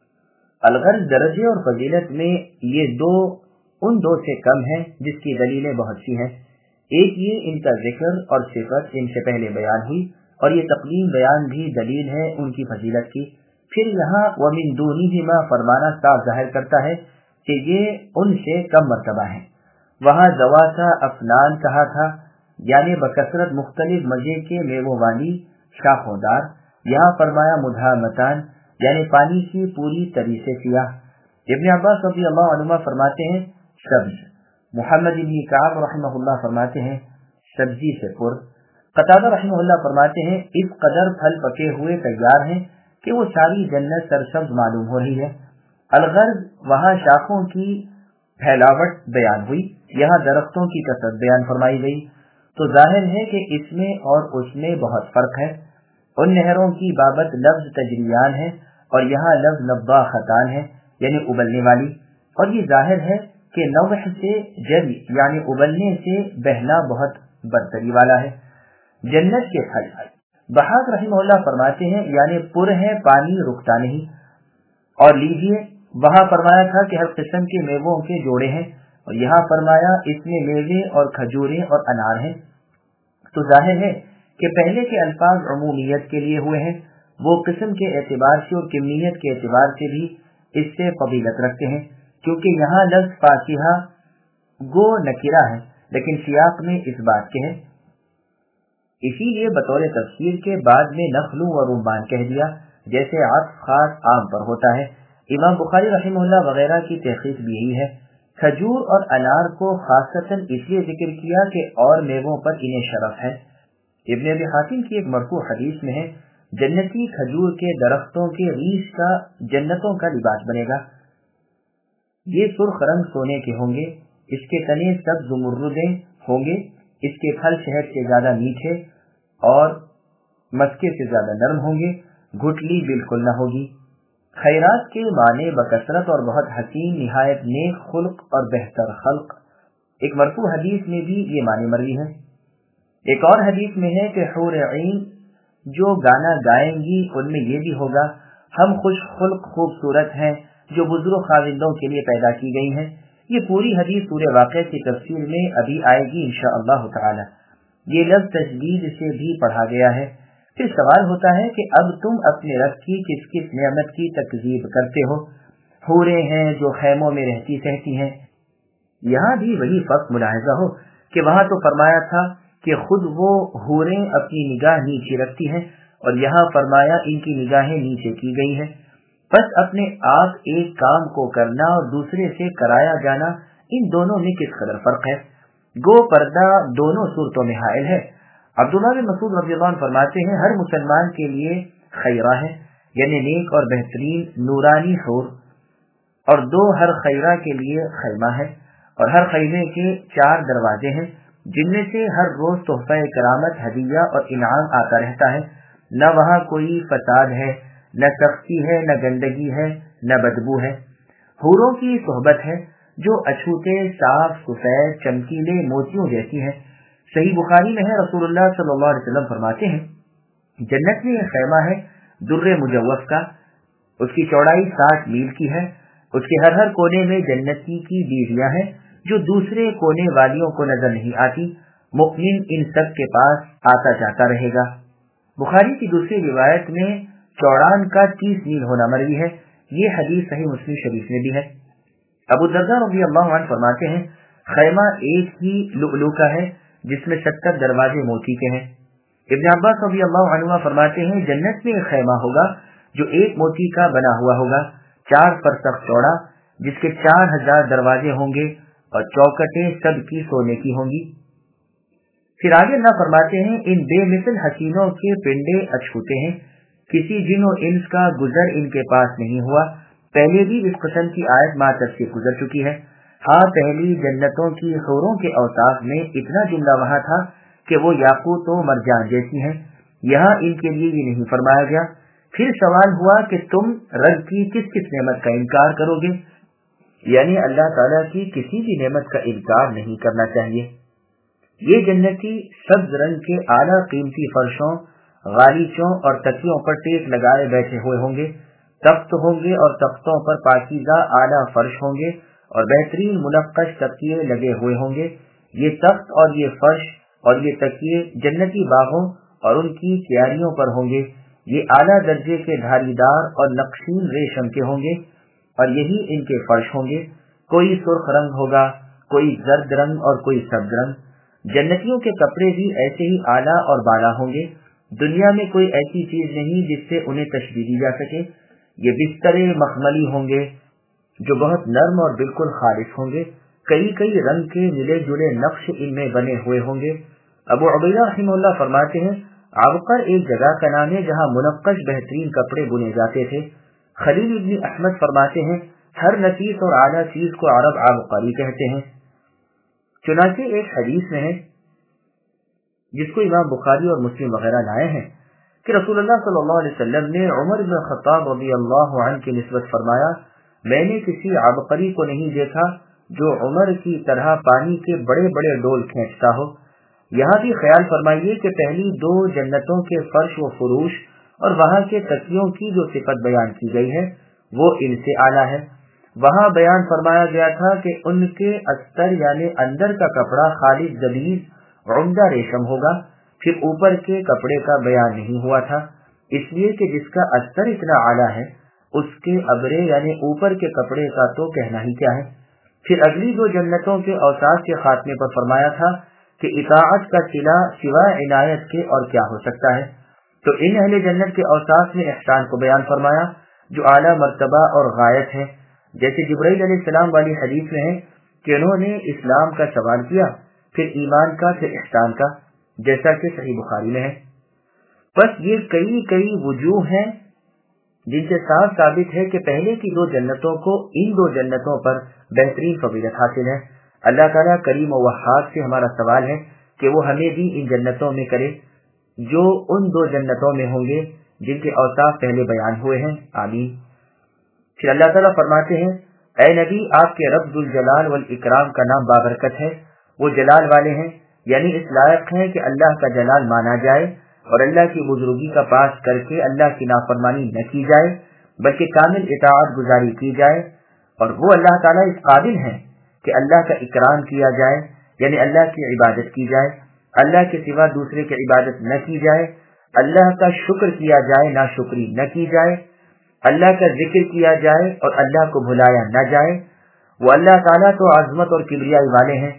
الغرض درجے اور فضیلت میں یہ دو ان دو سے کم ہیں جس کی دلیلیں بہت سی ہیں۔ ایک یہ ان کا ذکر اور صفت ان سے پہلے بیان ہوئی، اور یہ تقدیم بیان بھی دلیل ہے ان کی فضیلت کی۔ پھر یہاں وَمِن دُونِهِمَا فرمانا صاف ظاہر کرتا ہے کہ یہ ان سے کم مرتبہ ہیں۔ وہاں ذواتا افنان کہا تھا، یعنی بکثرت مختلف مزے کے میووں والی شاخوں دار، یہاں فرمایا مدھامتان یعنی پانی کی پوری طرح سے سیاہ۔ ابن عباس رضی اللہ عنہما فرماتے ہیں سبز، محمد بن کعب رحمہ اللہ فرماتے ہیں سبزی سے پر، قتادہ رحمہ اللہ فرماتے ہیں اس قدر پھل پکے ہوئے تیار ہیں کہ وہ ساری جنت سرسبز معلوم ہو رہی ہے۔ الغرض وہاں شاخوں کی پھیلاوٹ بیان ہوئی، یہاں درختوں کی کثرت بیان فرمائی گئی، تو ظاہر ہے کہ اس میں اور اس میں بہت فرق ہے۔ ان نہروں کی بابت لفظ تجریان ہے اور یہاں لفظ نباختان ہے یعنی ابلنے والی، اور یہ ظاہر ہے کہ نوح سے جری یعنی ابلنے سے بہنا بہت برتری والا ہے۔ جنت کے پھل بحاق رحمہ اللہ فرماتے ہیں یعنی پر ہے، پانی رکتا نہیں۔ اور لیجئے وہاں فرمایا تھا کہ ہر قسم کے میووں کے جوڑے ہیں، اور یہاں فرمایا اس میں میوے اور کھجوریں اور انار ہیں، تو ظاہر ہے کہ پہلے کے الفاظ عمومیت کے لیے ہوئے ہیں، وہ قسم کے اعتبار سے اور کمیت کے اعتبار سے بھی اس سے فضیلت رکھتے ہیں، کیونکہ یہاں لفظ فاکہہ گو نکرہ ہے لیکن سیاق میں اس بات کے ہے، اسی لیے بطور تفسیر کے بعد میں نخل و رمان کہہ دیا، جیسے عطف خاص عام پر ہوتا ہے۔ امام بخاری رحمہ اللہ وغیرہ کی تحقیق بھی یہی ہے۔ کھجور اور انار کو خاصتاً اس لیے ذکر کیا کہ اور میووں پر انہیں شرف ہے۔ ابن ابی حاتم کی ایک مرفوع حدیث میں ہے جنتی کھجور کے درختوں کے ریش کا جنتوں کا لباس بنے گا، یہ سرخ رنگ سونے کے ہوں گے، اس کے تنے سبز زمردیں ہوں گے، اس کے پھل شہد سے زیادہ میٹھے اور مسکے سے زیادہ نرم ہوں گے، گھٹلی بالکل نہ ہوگی۔ خیرات کے معنی بکثرت اور بہت حسین، نہایت نیک خلق اور بہتر خلق، ایک مرفوع حدیث میں بھی یہ معنی مروی ہے۔ ایک اور حدیث میں ہے کہ حور عین جو گانا گائیں گی ان میں یہ بھی ہوگا ہم خوش خلق خوبصورت ہیں جو بزرگ خاوندوں کے لیے پیدا کی گئی ہیں۔ یہ پوری حدیث سورہ واقعہ کی تفسیر میں ابھی آئے گی انشاءاللہ تعالی۔ یہ لفظ تشدید سے بھی پڑھا گیا ہے۔ پھر سوال ہوتا ہے کہ اب تم اپنے رب کی کس کس نعمت کی تکذیب کرتے ہو؟ حوریں ہیں جو خیموں میں رہتی سہتی ہیں، یہاں بھی وہی فرق ملاحظہ ہو کہ وہاں تو فرمایا تھا کہ خود وہ حوریں اپنی نگاہ نیچے رکھتی ہیں، اور یہاں فرمایا ان کی نگاہیں نیچے کی گئی ہیں۔ بس अपने आप एक काम को करना और दूसरे से कराया जाना, इन दोनों में किस कदर फर्क है। गो पर्दा दोनों सूरतों में हाइल है। अब्दुल्लाह बिन मसूद रज़ियल्लाहु अन्हु फरमाते हैं, हर मुसलमान के लिए खैरा है, यानी नेक और बेहतरीन नूरानी हूर, और दो हर खैरा के लिए खैमा है, और हर खैमे के 4 दरवाजे हैं, जिनमें से हर रोज तोहफा करामत, हदिया और इनाम आता रहता है। न वहाँ कोई फसाद है, न सख्ती है, न गंदगी है, न बदबू है। हूरों की सोहबत है जो अछूते, साफ सफेद, चमकीले मोतियों जैसी है। सही बुखारी में है, रसूलुल्लाह सल्लल्लाहु अलैहि वसल्लम फरमाते हैं, जन्नत में एक खैमा है दुर्रे मुजव्वफ का, उसकी चौड़ाई 60 मील की है। उसके हर हर कोने में जन्नती की बीवियां हैं जो दूसरे कोने वालियों को नजर नहीं आती। मुमिन इन सब के पास आता जाता रहेगा। बुखारी की दूसरी रिवायत में चौड़ान का 30 मील होना मरवी है। ये हदीस सही मुस्लिम शरीफ में भी है। अबू दर्दा रज़ियल्लाहु अन्हु फरमाते हैं, खैमा एक ही लुअलु का है जिसमें 70 दरवाजे मोती के हैं। इब्न अब्बास रज़ियल्लाहु अन्हु फरमाते हैं, जन्नत में एक खैमा होगा जो एक मोती का बना हुआ होगा, 4 फरसख चौड़ा, जिसके 4000 दरवाजे होंगे और चौकटें सबकी सोने की होंगी। फिर आगे अल्लाह फरमाते हैं, इन बेमिसल हसीनों के पिंडे अछूते हैं, किसी जिनो इंस का गुजर इनके पास नहीं हुआ। पहले भी इस किस्म की आयत माँ तफसीर गुजर चुकी है। हाँ, पहली जन्नतों की हूरों के औसाफ में इतना जुमला वहाँ था कि वो याकूत व मरजान जैसी हैं। यहाँ इनके लिए ये नहीं फरमाया गया। फिर सवाल हुआ कि तुम रब की किस किस नेमत का इनकार करोगे, यानी अल्लाह ताला की किसी भी नेमत का इनकार नहीं करना चाहिए। ये जन्नती सब्ज रंग के आला कीमती फर्शों, गालीचों और तकियों पर टेक लगाए बैठे हुए होंगे। तख्त होंगे और तख्तों पर पाकीज़ा आला फर्श होंगे और बेहतरीन मुनक्कश तकिए लगे हुए होंगे। ये तख्त और ये फर्श और ये तकिए जन्नती बागों और उनकी क्यारियों पर होंगे। ये आला दर्जे के धारीदार और नक्शीन रेशम के होंगे और यही इनके फर्श होंगे। कोई सुर्ख रंग होगा, कोई जर्द रंग और कोई सब्ज रंग। जन्नतियों के कपड़े भी ऐसे ही आला और बाला होंगे। दुनिया में कोई ऐसी चीज नहीं जिससे उन्हें तशबीह दी जा सके। ये बिस्तरे मखमली होंगे जो बहुत नर्म और बिल्कुल खालिस होंगे। कई कई रंग के मिले जुले नक्श इनमें बने हुए होंगे। अबू उबैदा रहमतुल्लाह फरमाते हैं, आबकर एक जगह का नाम है जहाँ मुनक्कश बेहतरीन कपड़े बुने जाते थे। खलील इब्न अहमद फरमाते हैं, हर नफीस और आला चीज को अरब आबकारी कहते हैं। चुनाचे एक हदीस में है जिसको इमाम बुखारी और मुस्लिम वगैरह लाए हैं कि रसूलुल्लाह सल्लल्लाहु अलैहि वसल्लम ने उमर इब्न खत्ताब रज़ियल्लाहु अन्हु की निस्बत फरमाया, मैंने किसी आबकारी को नहीं देखा जो उमर की तरह पानी के बड़े बड़े डोल खींचता हो। यहाँ भी ख्याल फरमाइए कि पहली 2 जन्नतों के फर्श व फुरूश और वहाँ के तकियों की जो सिफत बयान की गई है वो इनसे आला है। वहाँ बयान फरमाया गया था कि उनके अस्तर यानी अंदर का कपड़ा खालिद जदीद उम्दा रेशम होगा। फिर ऊपर के कपड़े का बयान नहीं हुआ था, इसलिए कि जिसका अस्तर इतना आला है उसके अबरे यानी ऊपर के कपड़े का तो कहना ही क्या है। फिर अगली 2 जन्नतों के औसाफ के खात्मे पर फरमाया था कि इताअत का सिला सिवाय इनायत के और क्या हो सकता है। तो इन अहले जन्नत के औसाफ में ihसान को बयान फरमाया जो आला मर्तबा और गायत है। जैसे जिब्राइल अलैहिस्सलाम वाली हदीस में है कि उन्होंने इस्लाम का सवाल किया, फिर ईमान का, फिर ihसान का, जैसा कि सही बुखारी में है। बस ये कई कई वजूह हैं जिनसे साफ साबित है कि पहले की 2 जन्नतों को इन 2 जन्नतों पर बेहतरीन फजीलत हासिल है। अल्लाह ताला करीम व वहाब से हमारा सवाल है कि वो हमें भी इन जन्नतों में करे जो उन 2 जन्नतों में होंगे जिनके औसाफ पहले बयान हुए हैं। आमीन। फिर अल्लाह ताला फरमाते हैं, ऐ नबी, आपके रब जुल जलाल वल इकराम का नाम बाबरकत है। वो जलाल वाले हैं, यानी इस लायक हैं कि अल्लाह का जलाल माना जाए और अल्लाह की बुजुर्गी का पास करके अल्लाह की नाफरमानी न की जाए, बल्कि कामिल इताअत गुजारी की जाए। और वो अल्लाह ताला इस काबिल है कि अल्लाह का इकराम किया जाए, यानी अल्लाह की इबादत की जाए, अल्लाह के सिवा दूसरे की इबादत न की जाए, अल्लाह का शुक्र किया जाए, नाशुक्री न की जाए, अल्लाह का जिक्र किया जाए और अल्लाह को भुलाया न जाए। वो अल्लाह ताला तो अज़मत और किबरियाई वाले हैं।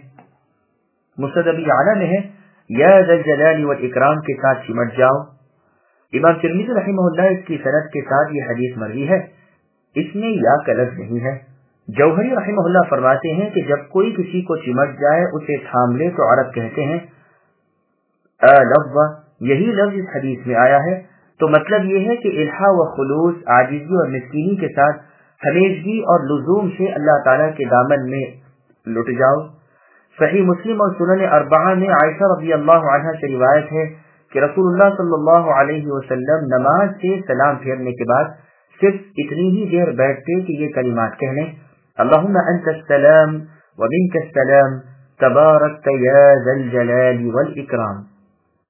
मुस्तदबी आला में है, या ज़ल जलाली वल इकराम के साथ सिमट जाओ। इमाम तिर्मिज़ी रहमहुल्लाह इसकी सनद के साथ ये हदीस मरवी है اس میں یا کا لفظ نہیں ہے۔ جوہری رحمہ اللہ فرماتے ہیں کہ جب کوئی کسی کو چمٹ جائے اسے تھام لے تو عرب کہتے ہیں لفظ، یہی لفظ اس حدیث میں آیا ہے۔ تو مطلب یہ ہے کہ الحا و خلوص، عاجزی اور مسکینی کے ساتھ ہمیشگی اور لزوم سے اللہ تعالیٰ کے دامن میں لٹ جاؤ۔ صحیح مسلم اور سنن اربعہ میں عائشہ رضی اللہ عنہا سے روایت ہے کہ رسول اللہ صلی اللہ علیہ وسلم نماز سے سلام پھیرنے کے بعد صرف اتنی ہی دیر بیٹھتے کہ یہ کلمات کہنے: اللہم انت السلام ومنک السلام تبارکت یا ذا الجلال والاکرام۔